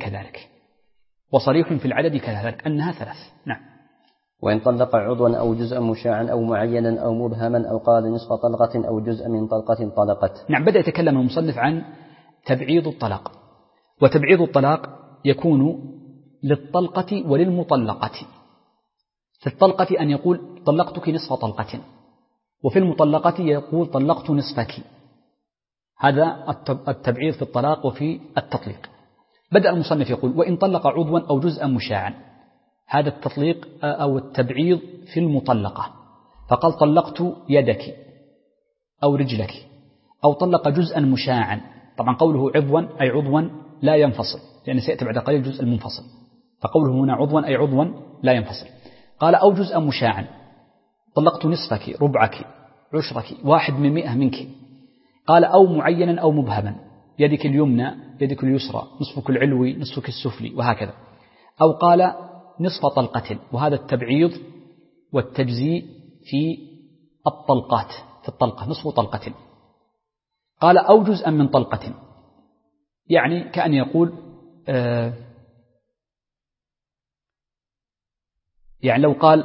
كذلك، أنها 3. نعم. وإن طلق عضوا أو جزءا مشاعا أو معينا أو مبهما أو قال نصف طلقة أو جزء من طلقة طلقت. نعم، بدأ يتكلم المصنف عن تبعيض الطلاق. وتبعيض الطلاق يكون للطلقة وللمطلقة. في الطلقة أن يقول طلقتك نصف طلقة، وفي المطلقة يقول طلقت نصفك. هذا التبعيض في الطلاق وفي التطليق. بدأ المصنف يقول: وإن طلق عضوا أو جزءا مشاعا. هذا التطليق أو التبعيض في المطلقة، فقال: طلقت يدك أو رجلك، أو طلق جزءا مشاعا. طبعا قوله عضوا أي عضوا لا ينفصل، لأن سيأتي بعد قليل الجزء المنفصل، فقوله هنا عضوا أي عضوا لا ينفصل. قال: أو جزءا مشاعا، طلقت نصفك، ربعك، عشرك، 1/100 منك. قال: أو معينا أو مبهما، يدك اليمنى، يدك اليسرى، نصفك العلوي، نصفك السفلي، وهكذا. أو قال: نصف طلقة، وهذا التبعيض والتجزيء في الطلقات، في الطلقة نصف طلقة. قال: أو جزءا من طلقة، يعني كأن يقول يعني لو قال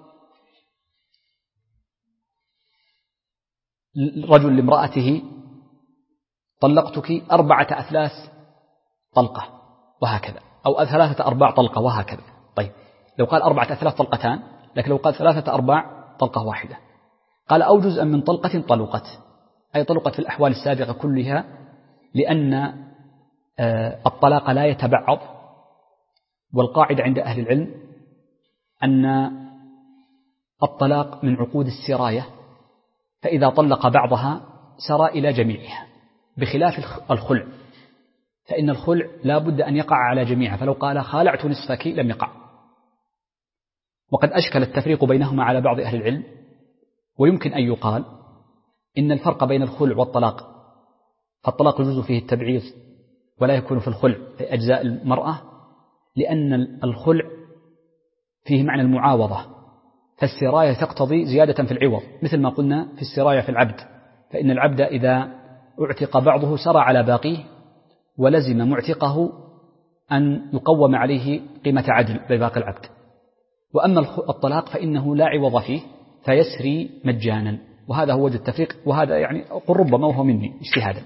رجل لامرأته: طلقتك 4 أثلاث طلقة، وهكذا، أو 3/4 طلقة، وهكذا. طيب لو قال 4 أثلاث طلقتان، لكن لو قال 3/4 طلقة واحدة. قال: أو جزءا من طلقة طلقت، أي طلقت في الأحوال السابقة كلها، لأن الطلاق لا يتبعض، والقاعدة عند أهل العلم أن الطلاق من عقود السراية، فإذا طلق بعضها سرى إلى جميعها، بخلاف الخلع، فإن الخلع لا بد أن يقع على جميعها، فلو قال: خالعت نصفك لم يقع. وقد أشكل التفريق بينهما على بعض أهل العلم، ويمكن أن يقال إن الفرق بين الخلع والطلاق، فالطلاق يجوز فيه التبعيض ولا يكون في الخلع في أجزاء المرأة، لأن الخلع فيه معنى المعاوضة، فالسراية تقتضي زيادة في العوض، مثل ما قلنا في السراية في العبد، فإن العبد إذا اعتق بعضه سرى على باقيه، ولزم معتقه أن يقوم عليه قيمة عدل بباقي العبد. وأما الطلاق فإنه لا عوض فيه، فيسري مجانا، وهذا هو وجه التفريق، وهذا يعني قل ربما وهو مني اجتهادا.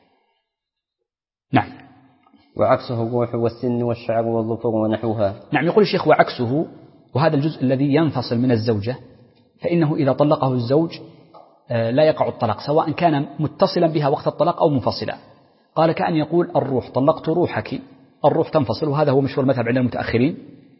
نعم. وعكسه الروح والسن والشعر والظفر ونحوها. نعم. يقول الشيخ: وعكسه، وهذا الجزء الذي ينفصل من الزوجة، فإنه إذا طلقه الزوج لا يقع الطلاق، سواء كان متصلا بها وقت الطلاق أو منفصلا. قال: كأن يقول: الروح، طلقت روحك، الروح تنفصل، وهذا هو مشهور المذهب عند المتأخرين،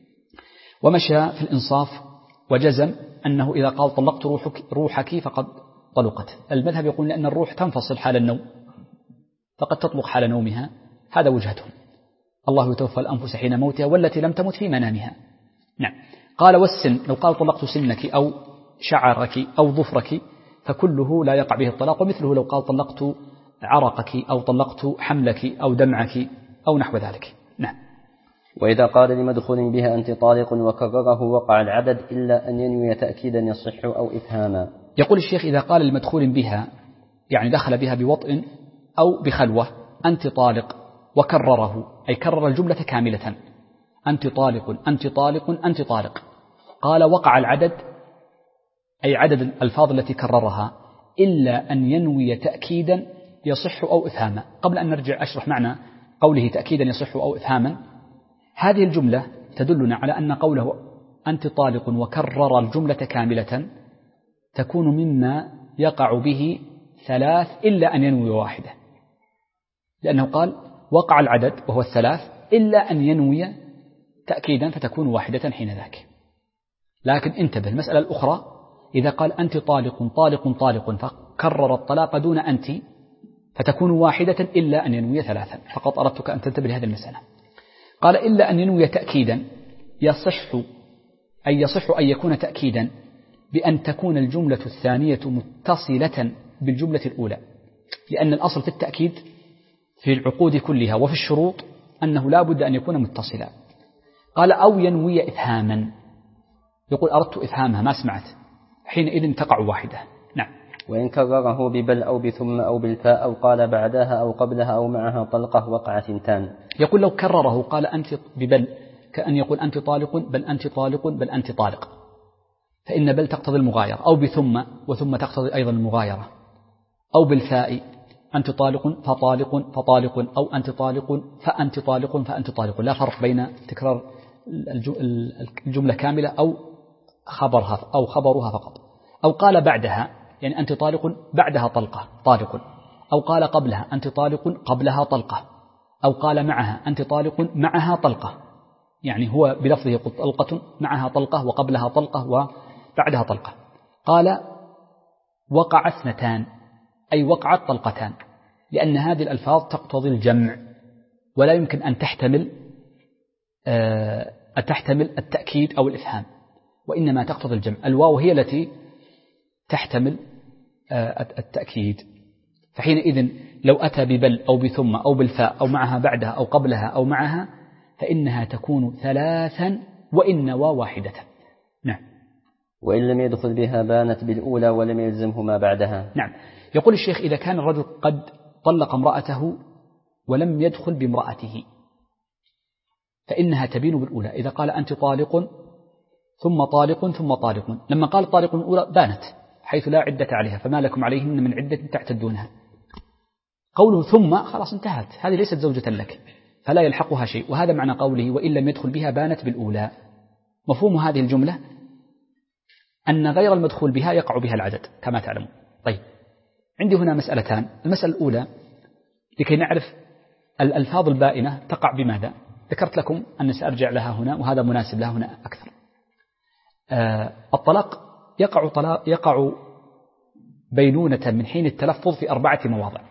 ومشى في الإنصاف وجزم أنه إذا قال: طلقت روحك فقد طلقت. المذهب يقول لأن الروح تنفصل حال النوم، فقد تطلق حال نومها، هذا وجهتهم. الله يتوفى الأنفس حين موتها والتي لم تمت في منامها. نعم. قال: والسن، لو قال: طلقت سنك أو شعرك أو ظفرك، فكله لا يقع به الطلاق، ومثله لو قال: طلقت عرقك أو طلقت حملك أو دمعك أو نحو ذلك. نعم. وإذا قال لمدخول بها أنت طالق وكرره وقع العدد إلا أن ينوي تأكيدا يصح أو إفهاما. يقول الشيخ: إذا قال لمدخول بها، يعني دخل بها بوطء أو بخلوة، أنت طالق، وكرره، أي كرر الجملة كاملة، أنت طالق، أنت طالق، أنت طالق، قال: وقع العدد، أي عدد الألفاظ التي كررها، إلا أن ينوي تأكيدا يصح أو إفهاما. قبل أن نرجع أشرح معنى قوله تأكيدا يصح أو إفهاما، هذه الجملة تدلنا على أن قوله أنت طالق وكرر الجملة كاملة تكون مما يقع به 3 إلا أن ينوي واحدة، لأنه قال: وقع العدد وهو 3 إلا أن ينوي تأكيدا فتكون واحدة حين ذاك. لكن انتبه المسألة الأخرى، إذا قال: أنت طالق طالق طالق، فكرر الطلاق دون أنت، فتكون واحدة إلا أن ينوي 3. فقط أردتك أن تنتبه لهذه المسألة. قال: إلا أن ينوي تأكيدا يصح أن يكون تأكيدا بأن تكون الجملة الثانية متصلة بالجملة الأولى، لأن الأصل في التأكيد في العقود كلها وفي الشروط أنه لا بد أن يكون متصلا. قال: أو ينوي إفهاما، يقول: أردت إفهامها ما سمعت، حينئذ تقع واحدة. نعم. وإن كرره ببل أو بثم أو بالفاء أو قال بعدها أو قبلها أو معها طلقة وقع 2. يقول: لو كرره قال أنت ببل، كأن يقول: أنت طالق، بل أنت طالق، بل أنت طالق، فإن بل تقتضي المغايرة، أو بثم، وثم تقتضي أيضا المغايرة، أو بالفاء، أنت طالق فطالق فطالق، أو أنت طالق فأنت طالق فأنت طالق، لا فرق بين تكرار الجملة كاملة أو خبرها فقط. أو قال بعدها، يعني أنت طالق بعدها طلقة طالق، أو قال قبلها أنت طالق قبلها طلقة، أو قال معها أنت طالق معها طلقة، يعني هو بلفظه طلقة معها طلقة وقبلها طلقة وبعدها طلقة. قال وقع اثنتان أي وقعت طلقتان، لأن هذه الألفاظ تقتضي الجمع ولا يمكن أن تحتمل التأكيد أو الإفهام، وإنما تقتضي الجمع. الواو هي التي تحتمل التأكيد، فحينئذ لو أتى ببل أو بثم أو بالفاء أو معها بعدها أو قبلها أو معها فإنها تكون ثلاثا وإن واحدة. نعم. وإن لم يدخل بها بانت بالأولى ولم يلزمه ما بعدها. نعم. يقول الشيخ إذا كان الرجل قد طلق امرأته ولم يدخل بامرأته فإنها تبين بالأولى. إذا قال أنت طالق ثم طالق ثم طالق، لما قال طالق الأولى بانت حيث لا عدة عليها، فما لكم عليهن من عدة تعتدونها. قوله ثم خلاص انتهت، هذه ليست زوجة لك فلا يلحقها شيء، وهذا معنى قوله وإن لم يدخل بها بانت بالأولى. مفهوم هذه الجملة أن غير المدخول بها يقع بها العدد كما تعلمون. طيب، عندي هنا مسألتان. المسألة الأولى لكي نعرف الألفاظ البائنة تقع بماذا، ذكرت لكم أن سأرجع لها هنا وهذا مناسب لها هنا أكثر. الطلاق يقع بينونة من حين التلفظ في 4 مواضع.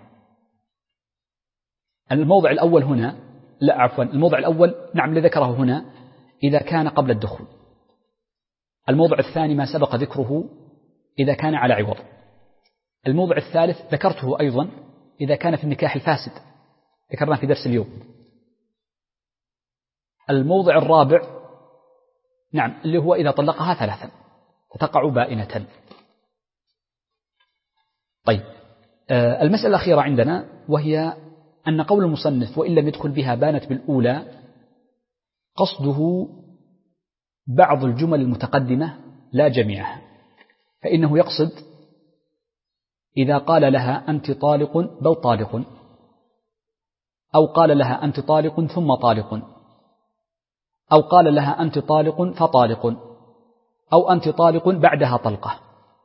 الموضع الأول هنا الموضع الأول نعم لذكره هنا إذا كان قبل الدخول. الموضع الثاني ما سبق ذكره إذا كان على عوض. الموضع الثالث ذكرته أيضا إذا كان في النكاح الفاسد، ذكرنا في درس اليوم. الموضع الرابع نعم اللي هو إذا طلقها 3 فتقع بائنة. طيب، المسألة الأخيرة عندنا وهي أن قول المصنف وإن لم يدخل بها بانت بالأولى قصده بعض الجمل المتقدمة لا جميعها، فإنه يقصد إذا قال لها أنت طالق بل طالق، أو قال لها أنت طالق ثم طالق، أو قال لها أنت طالق فطالق، أو أنت طالق بعدها طلقة.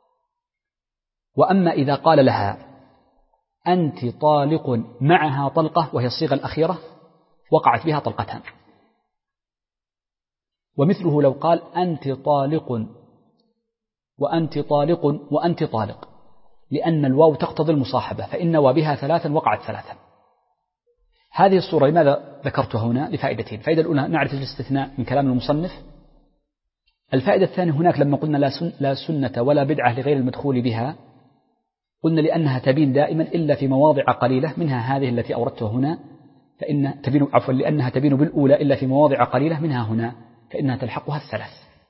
وأما إذا قال لها أنت طالق معها طلقة وهي الصيغة الأخيرة وقعت بها طلقتان. ومثله لو قال أنت طالق وأنت طالق وأنت طالق، لأن الواو تقتضي المصاحبة، فإن وبها 3 وقعت 3. هذه الصورة لماذا ذكرتها هنا؟ لفائدتين. الفائدة الأولى نعرف الاستثناء من كلام المصنف. الفائدة الثانية هناك لما قلنا لا سنة ولا بدعة لغير المدخول بها، قلنا لأنها تبين دائما إلا في مواضع قليلة، منها هذه التي أوردتها هنا لأنها تبين بالأولى إلا في مواضع قليلة منها هنا، فإنها تلحقها 3.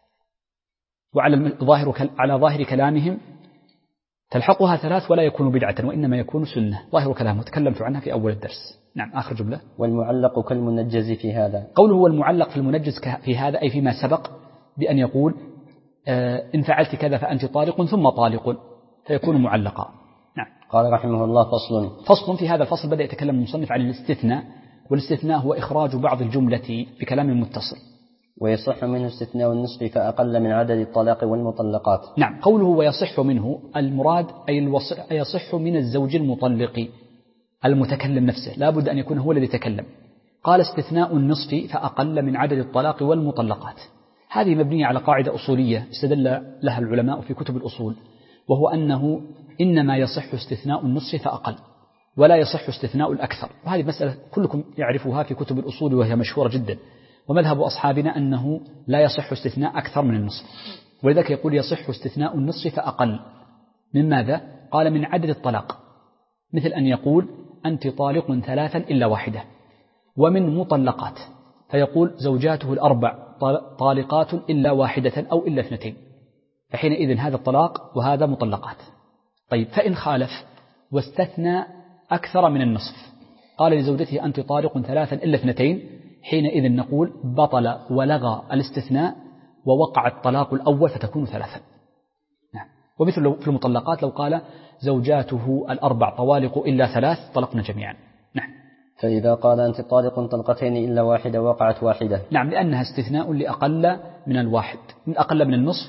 وعلى ظاهر كلامهم تلحقها 3 ولا يكون بدعة وإنما يكون سنة، ظاهر كلامه تكلمت عنها في أول الدرس. نعم، آخر جملة. والمعلق كالمنجز في هذا. قوله والمعلق في المنجز في هذا أي فيما سبق بأن يقول إن فعلت كذا فأنت طالق ثم طالق فيكون معلقا. نعم. قال رحمه الله فصل في هذا الفصل بدأ يتكلم المصنف عن الاستثناء، والاستثناء هو إخراج بعض الجملة بكلام متصل. ويصح منه استثناء النصف فأقل من عدد الطلاق والمطلقات. نعم، قوله ويصح منه المراد أي يصح من الزوج المطلق المتكلم نفسه، لا بد أن يكون هو الذي يتكلم. قال استثناء النصف فأقل من عدد الطلاق والمطلقات. هذه مبنية على قاعدة أصولية استدل لها العلماء في كتب الأصول، وهو أنه إنما يصح استثناء النصف فأقل ولا يصح استثناء الأكثر. وهذه مسألة كلكم يعرفها في كتب الأصول وهي مشهورة جدا. ومذهب أصحابنا أنه لا يصح استثناء أكثر من النصف، ولذلك يقول يصح استثناء النصف فأقل من ماذا؟ قال من عدد الطلاق، مثل أن يقول أنت طالق 3 إلا واحدة. ومن مطلقات فيقول زوجاته 4 طالقات إلا واحدة أو إلا 2، فحينئذ هذا الطلاق وهذا مطلقات. طيب، فإن خالف واستثنى أكثر من النصف، قال لزوجته أنت طالق 3 إلا 2، حينئذ نقول بطل ولغى الاستثناء ووقع الطلاق الأول فتكون 3. نعم. ومثل في المطلقات لو قال زوجاته 4 طوالق إلا 3 طلقنا جميعا. نعم. فإذا قال أنت طالق طلقتين إلا واحدة وقعت واحدة. نعم، لأنها استثناء لأقل من الواحد، من أقل من النصف،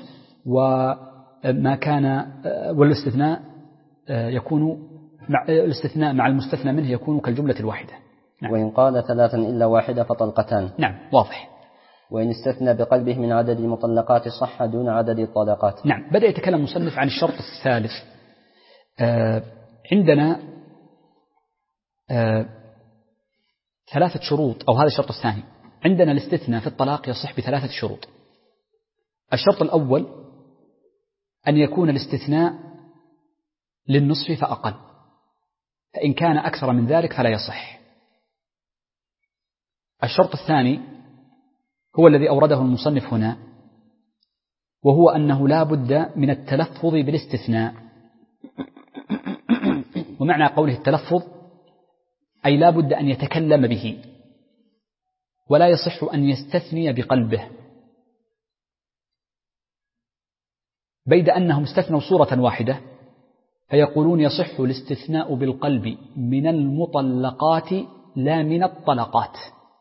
وما كان والاستثناء يكون الاستثناء مع المستثنى منه يكون كالجملة الواحدة. نعم. وإن قال 3 إلا واحدة فطلقتان. نعم واضح. وإن استثنى بقلبه من عدد المطلقات صح دون عدد الطلاقات. نعم. بدأ يتكلم المصنف عن الشرط الثالث. عندنا 3 شروط، أو هذا الشرط الثاني. عندنا الاستثناء في الطلاق يصح ب3 شروط. الشرط الأول أن يكون الاستثناء للنصف فأقل، فإن كان أكثر من ذلك فلا يصح. الشرط الثاني هو الذي أورده المصنف هنا، وهو أنه لا بد من التلفظ بالاستثناء. ومعنى قوله التلفظ أي لا بد أن يتكلم به، ولا يصح أن يستثني بقلبه، بيد أنهم استثنوا صورة واحدة فيقولون يصح الاستثناء بالقلب من المطلقات لا من الطلقات،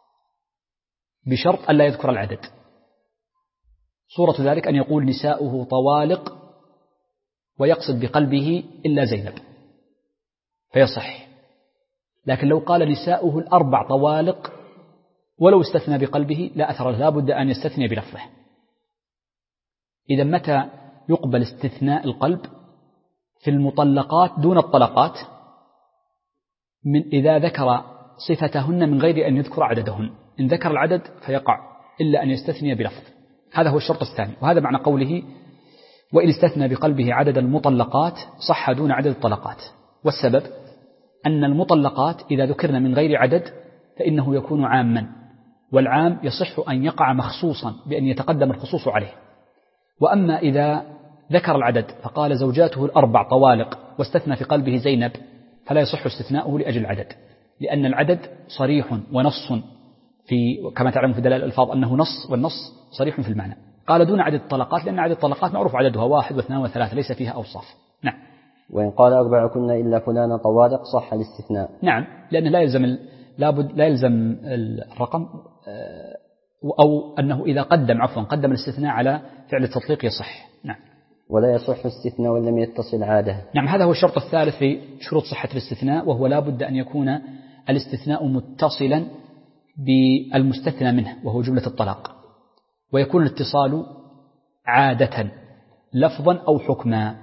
بشرط ألا يذكر العدد. صورة ذلك أن يقول نساؤه طوالق ويقصد بقلبه إلا زينب فيصح. لكن لو قال نساؤه 4 طوالق ولو استثنى بقلبه لا أثر له، لا بد أن يستثني بلفظه. إذا متى يقبل استثناء القلب؟ في المطلقات دون الطلقات، من إذا ذكر صفتهن من غير أن يذكر عددهن. إن ذكر العدد فيقع إلا أن يستثني بلفظ. هذا هو الشرط الثاني، وهذا معنى قوله وإن استثنى بقلبه عدد المطلقات صح دون عدد الطلقات. والسبب أن المطلقات إذا ذكرن من غير عدد فإنه يكون عاما، والعام يصح أن يقع مخصوصا بأن يتقدم الخصوص عليه. وأما إذا ذكر العدد فقال زوجاته 4 طوالق واستثنى في قلبه زينب فلا يصح استثناؤه لأجل العدد، لأن العدد صريح ونص في، كما تعلم في دلائل الألفاظ أنه نص، والنص صريح في المعنى. قال دون عدد الطلقات لأن عدد الطلقات معروف عددها 1 و2 و3 ليس فيها أوصاف. نعم. وإن قال 4 كن إلا فلان طوالق صح الاستثناء. نعم، لأنه لا يلزم الرقم، أو أنه إذا قدم الاستثناء على فعل التطليق يصح. نعم. ولا يصح استثناء وإن لم يتصل عادة. نعم، هذا هو الشرط الثالث في شروط صحة الاستثناء، وهو لا بد أن يكون الاستثناء متصلا بالمستثنى منه وهو جملة الطلاق، ويكون الاتصال عادة لفظا أو حكما.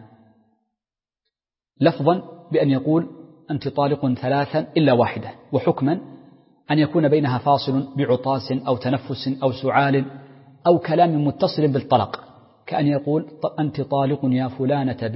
لفظا بأن يقول أنت طالق 3 إلا واحدة، وحكما أن يكون بينها فاصل بعطاس أو تنفس أو سعال أو كلام متصل بالطلاق، كأن يقول أنت طالق يا فلانة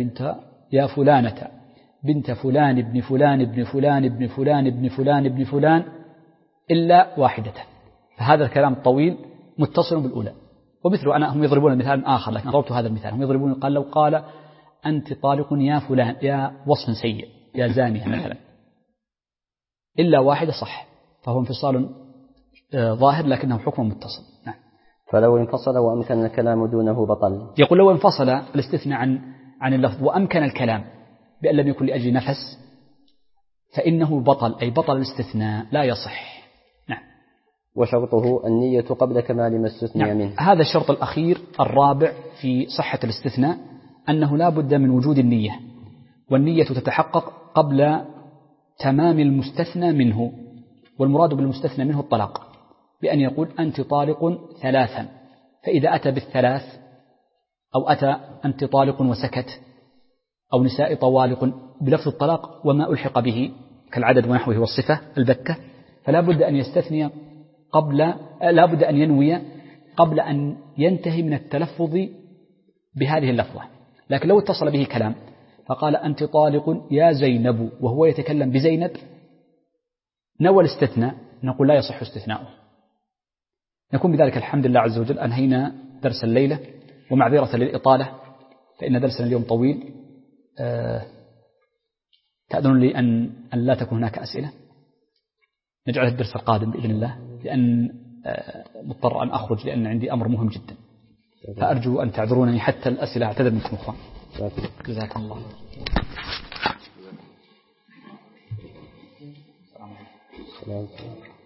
بنت فلان ابن فلان ابن فلان ابن فلان ابن فلان ابن فلان إلا واحدة. فهذا الكلام الطويل متصل بالأولى. ومثل هم يضربون مثال آخر، لكن ضربت هذا المثال. هم يضربون قال لو قال أنت طالق يا فلان، يا وصف سيء، يا زانية مثلا، إلا واحدة صح، فهو انفصال ظاهر لكنه حكم متصل. نعم. فلو انفصل وأمكن الكلام دونه بطل. يقول لو انفصل الاستثناء عن اللفظ وأمكن الكلام بأن لم يكن لأجل نفس فإنه بطل، أي بطل الاستثناء لا يصح. نعم. وشرطه النية قبل كمال ما استثني منه. هذا الشرط الأخير الرابع في صحة الاستثناء، أنه لا بد من وجود النية، والنية تتحقق قبل تمام المستثنى منه. والمراد بالمستثنى منه الطلاق، بأن يقول أنت طالق 3، فإذا أتى بالثلاث أو أتى أنت طالق وسكت، أو نساء طوالق بلفظ الطلاق وما ألحق به كالعدد ونحوه والصفة البتة، فلا بد أن يستثني لا بد أن ينوي قبل أن ينتهي من التلفظ بهذه اللفظة. لكن لو اتصل به كلام فقال أنت طالق يا زينب وهو يتكلم بزينب نوى الاستثناء، نقول لا يصح استثناؤه. نكون بذلك الحمد لله عز وجل أنهينا درس الليلة، ومعذرة للإطالة فإن درسنا اليوم طويل. تأذن لي أن لا تكون هناك أسئلة، نجعل الدرس القادم بإذن الله، لأن مضطر أن أخرج لأن عندي أمر مهم جدا، فأرجو أن تعذرونني حتى الأسئلة. أعتذر منكم أخوان، جزاكم الله. السلام عليكم.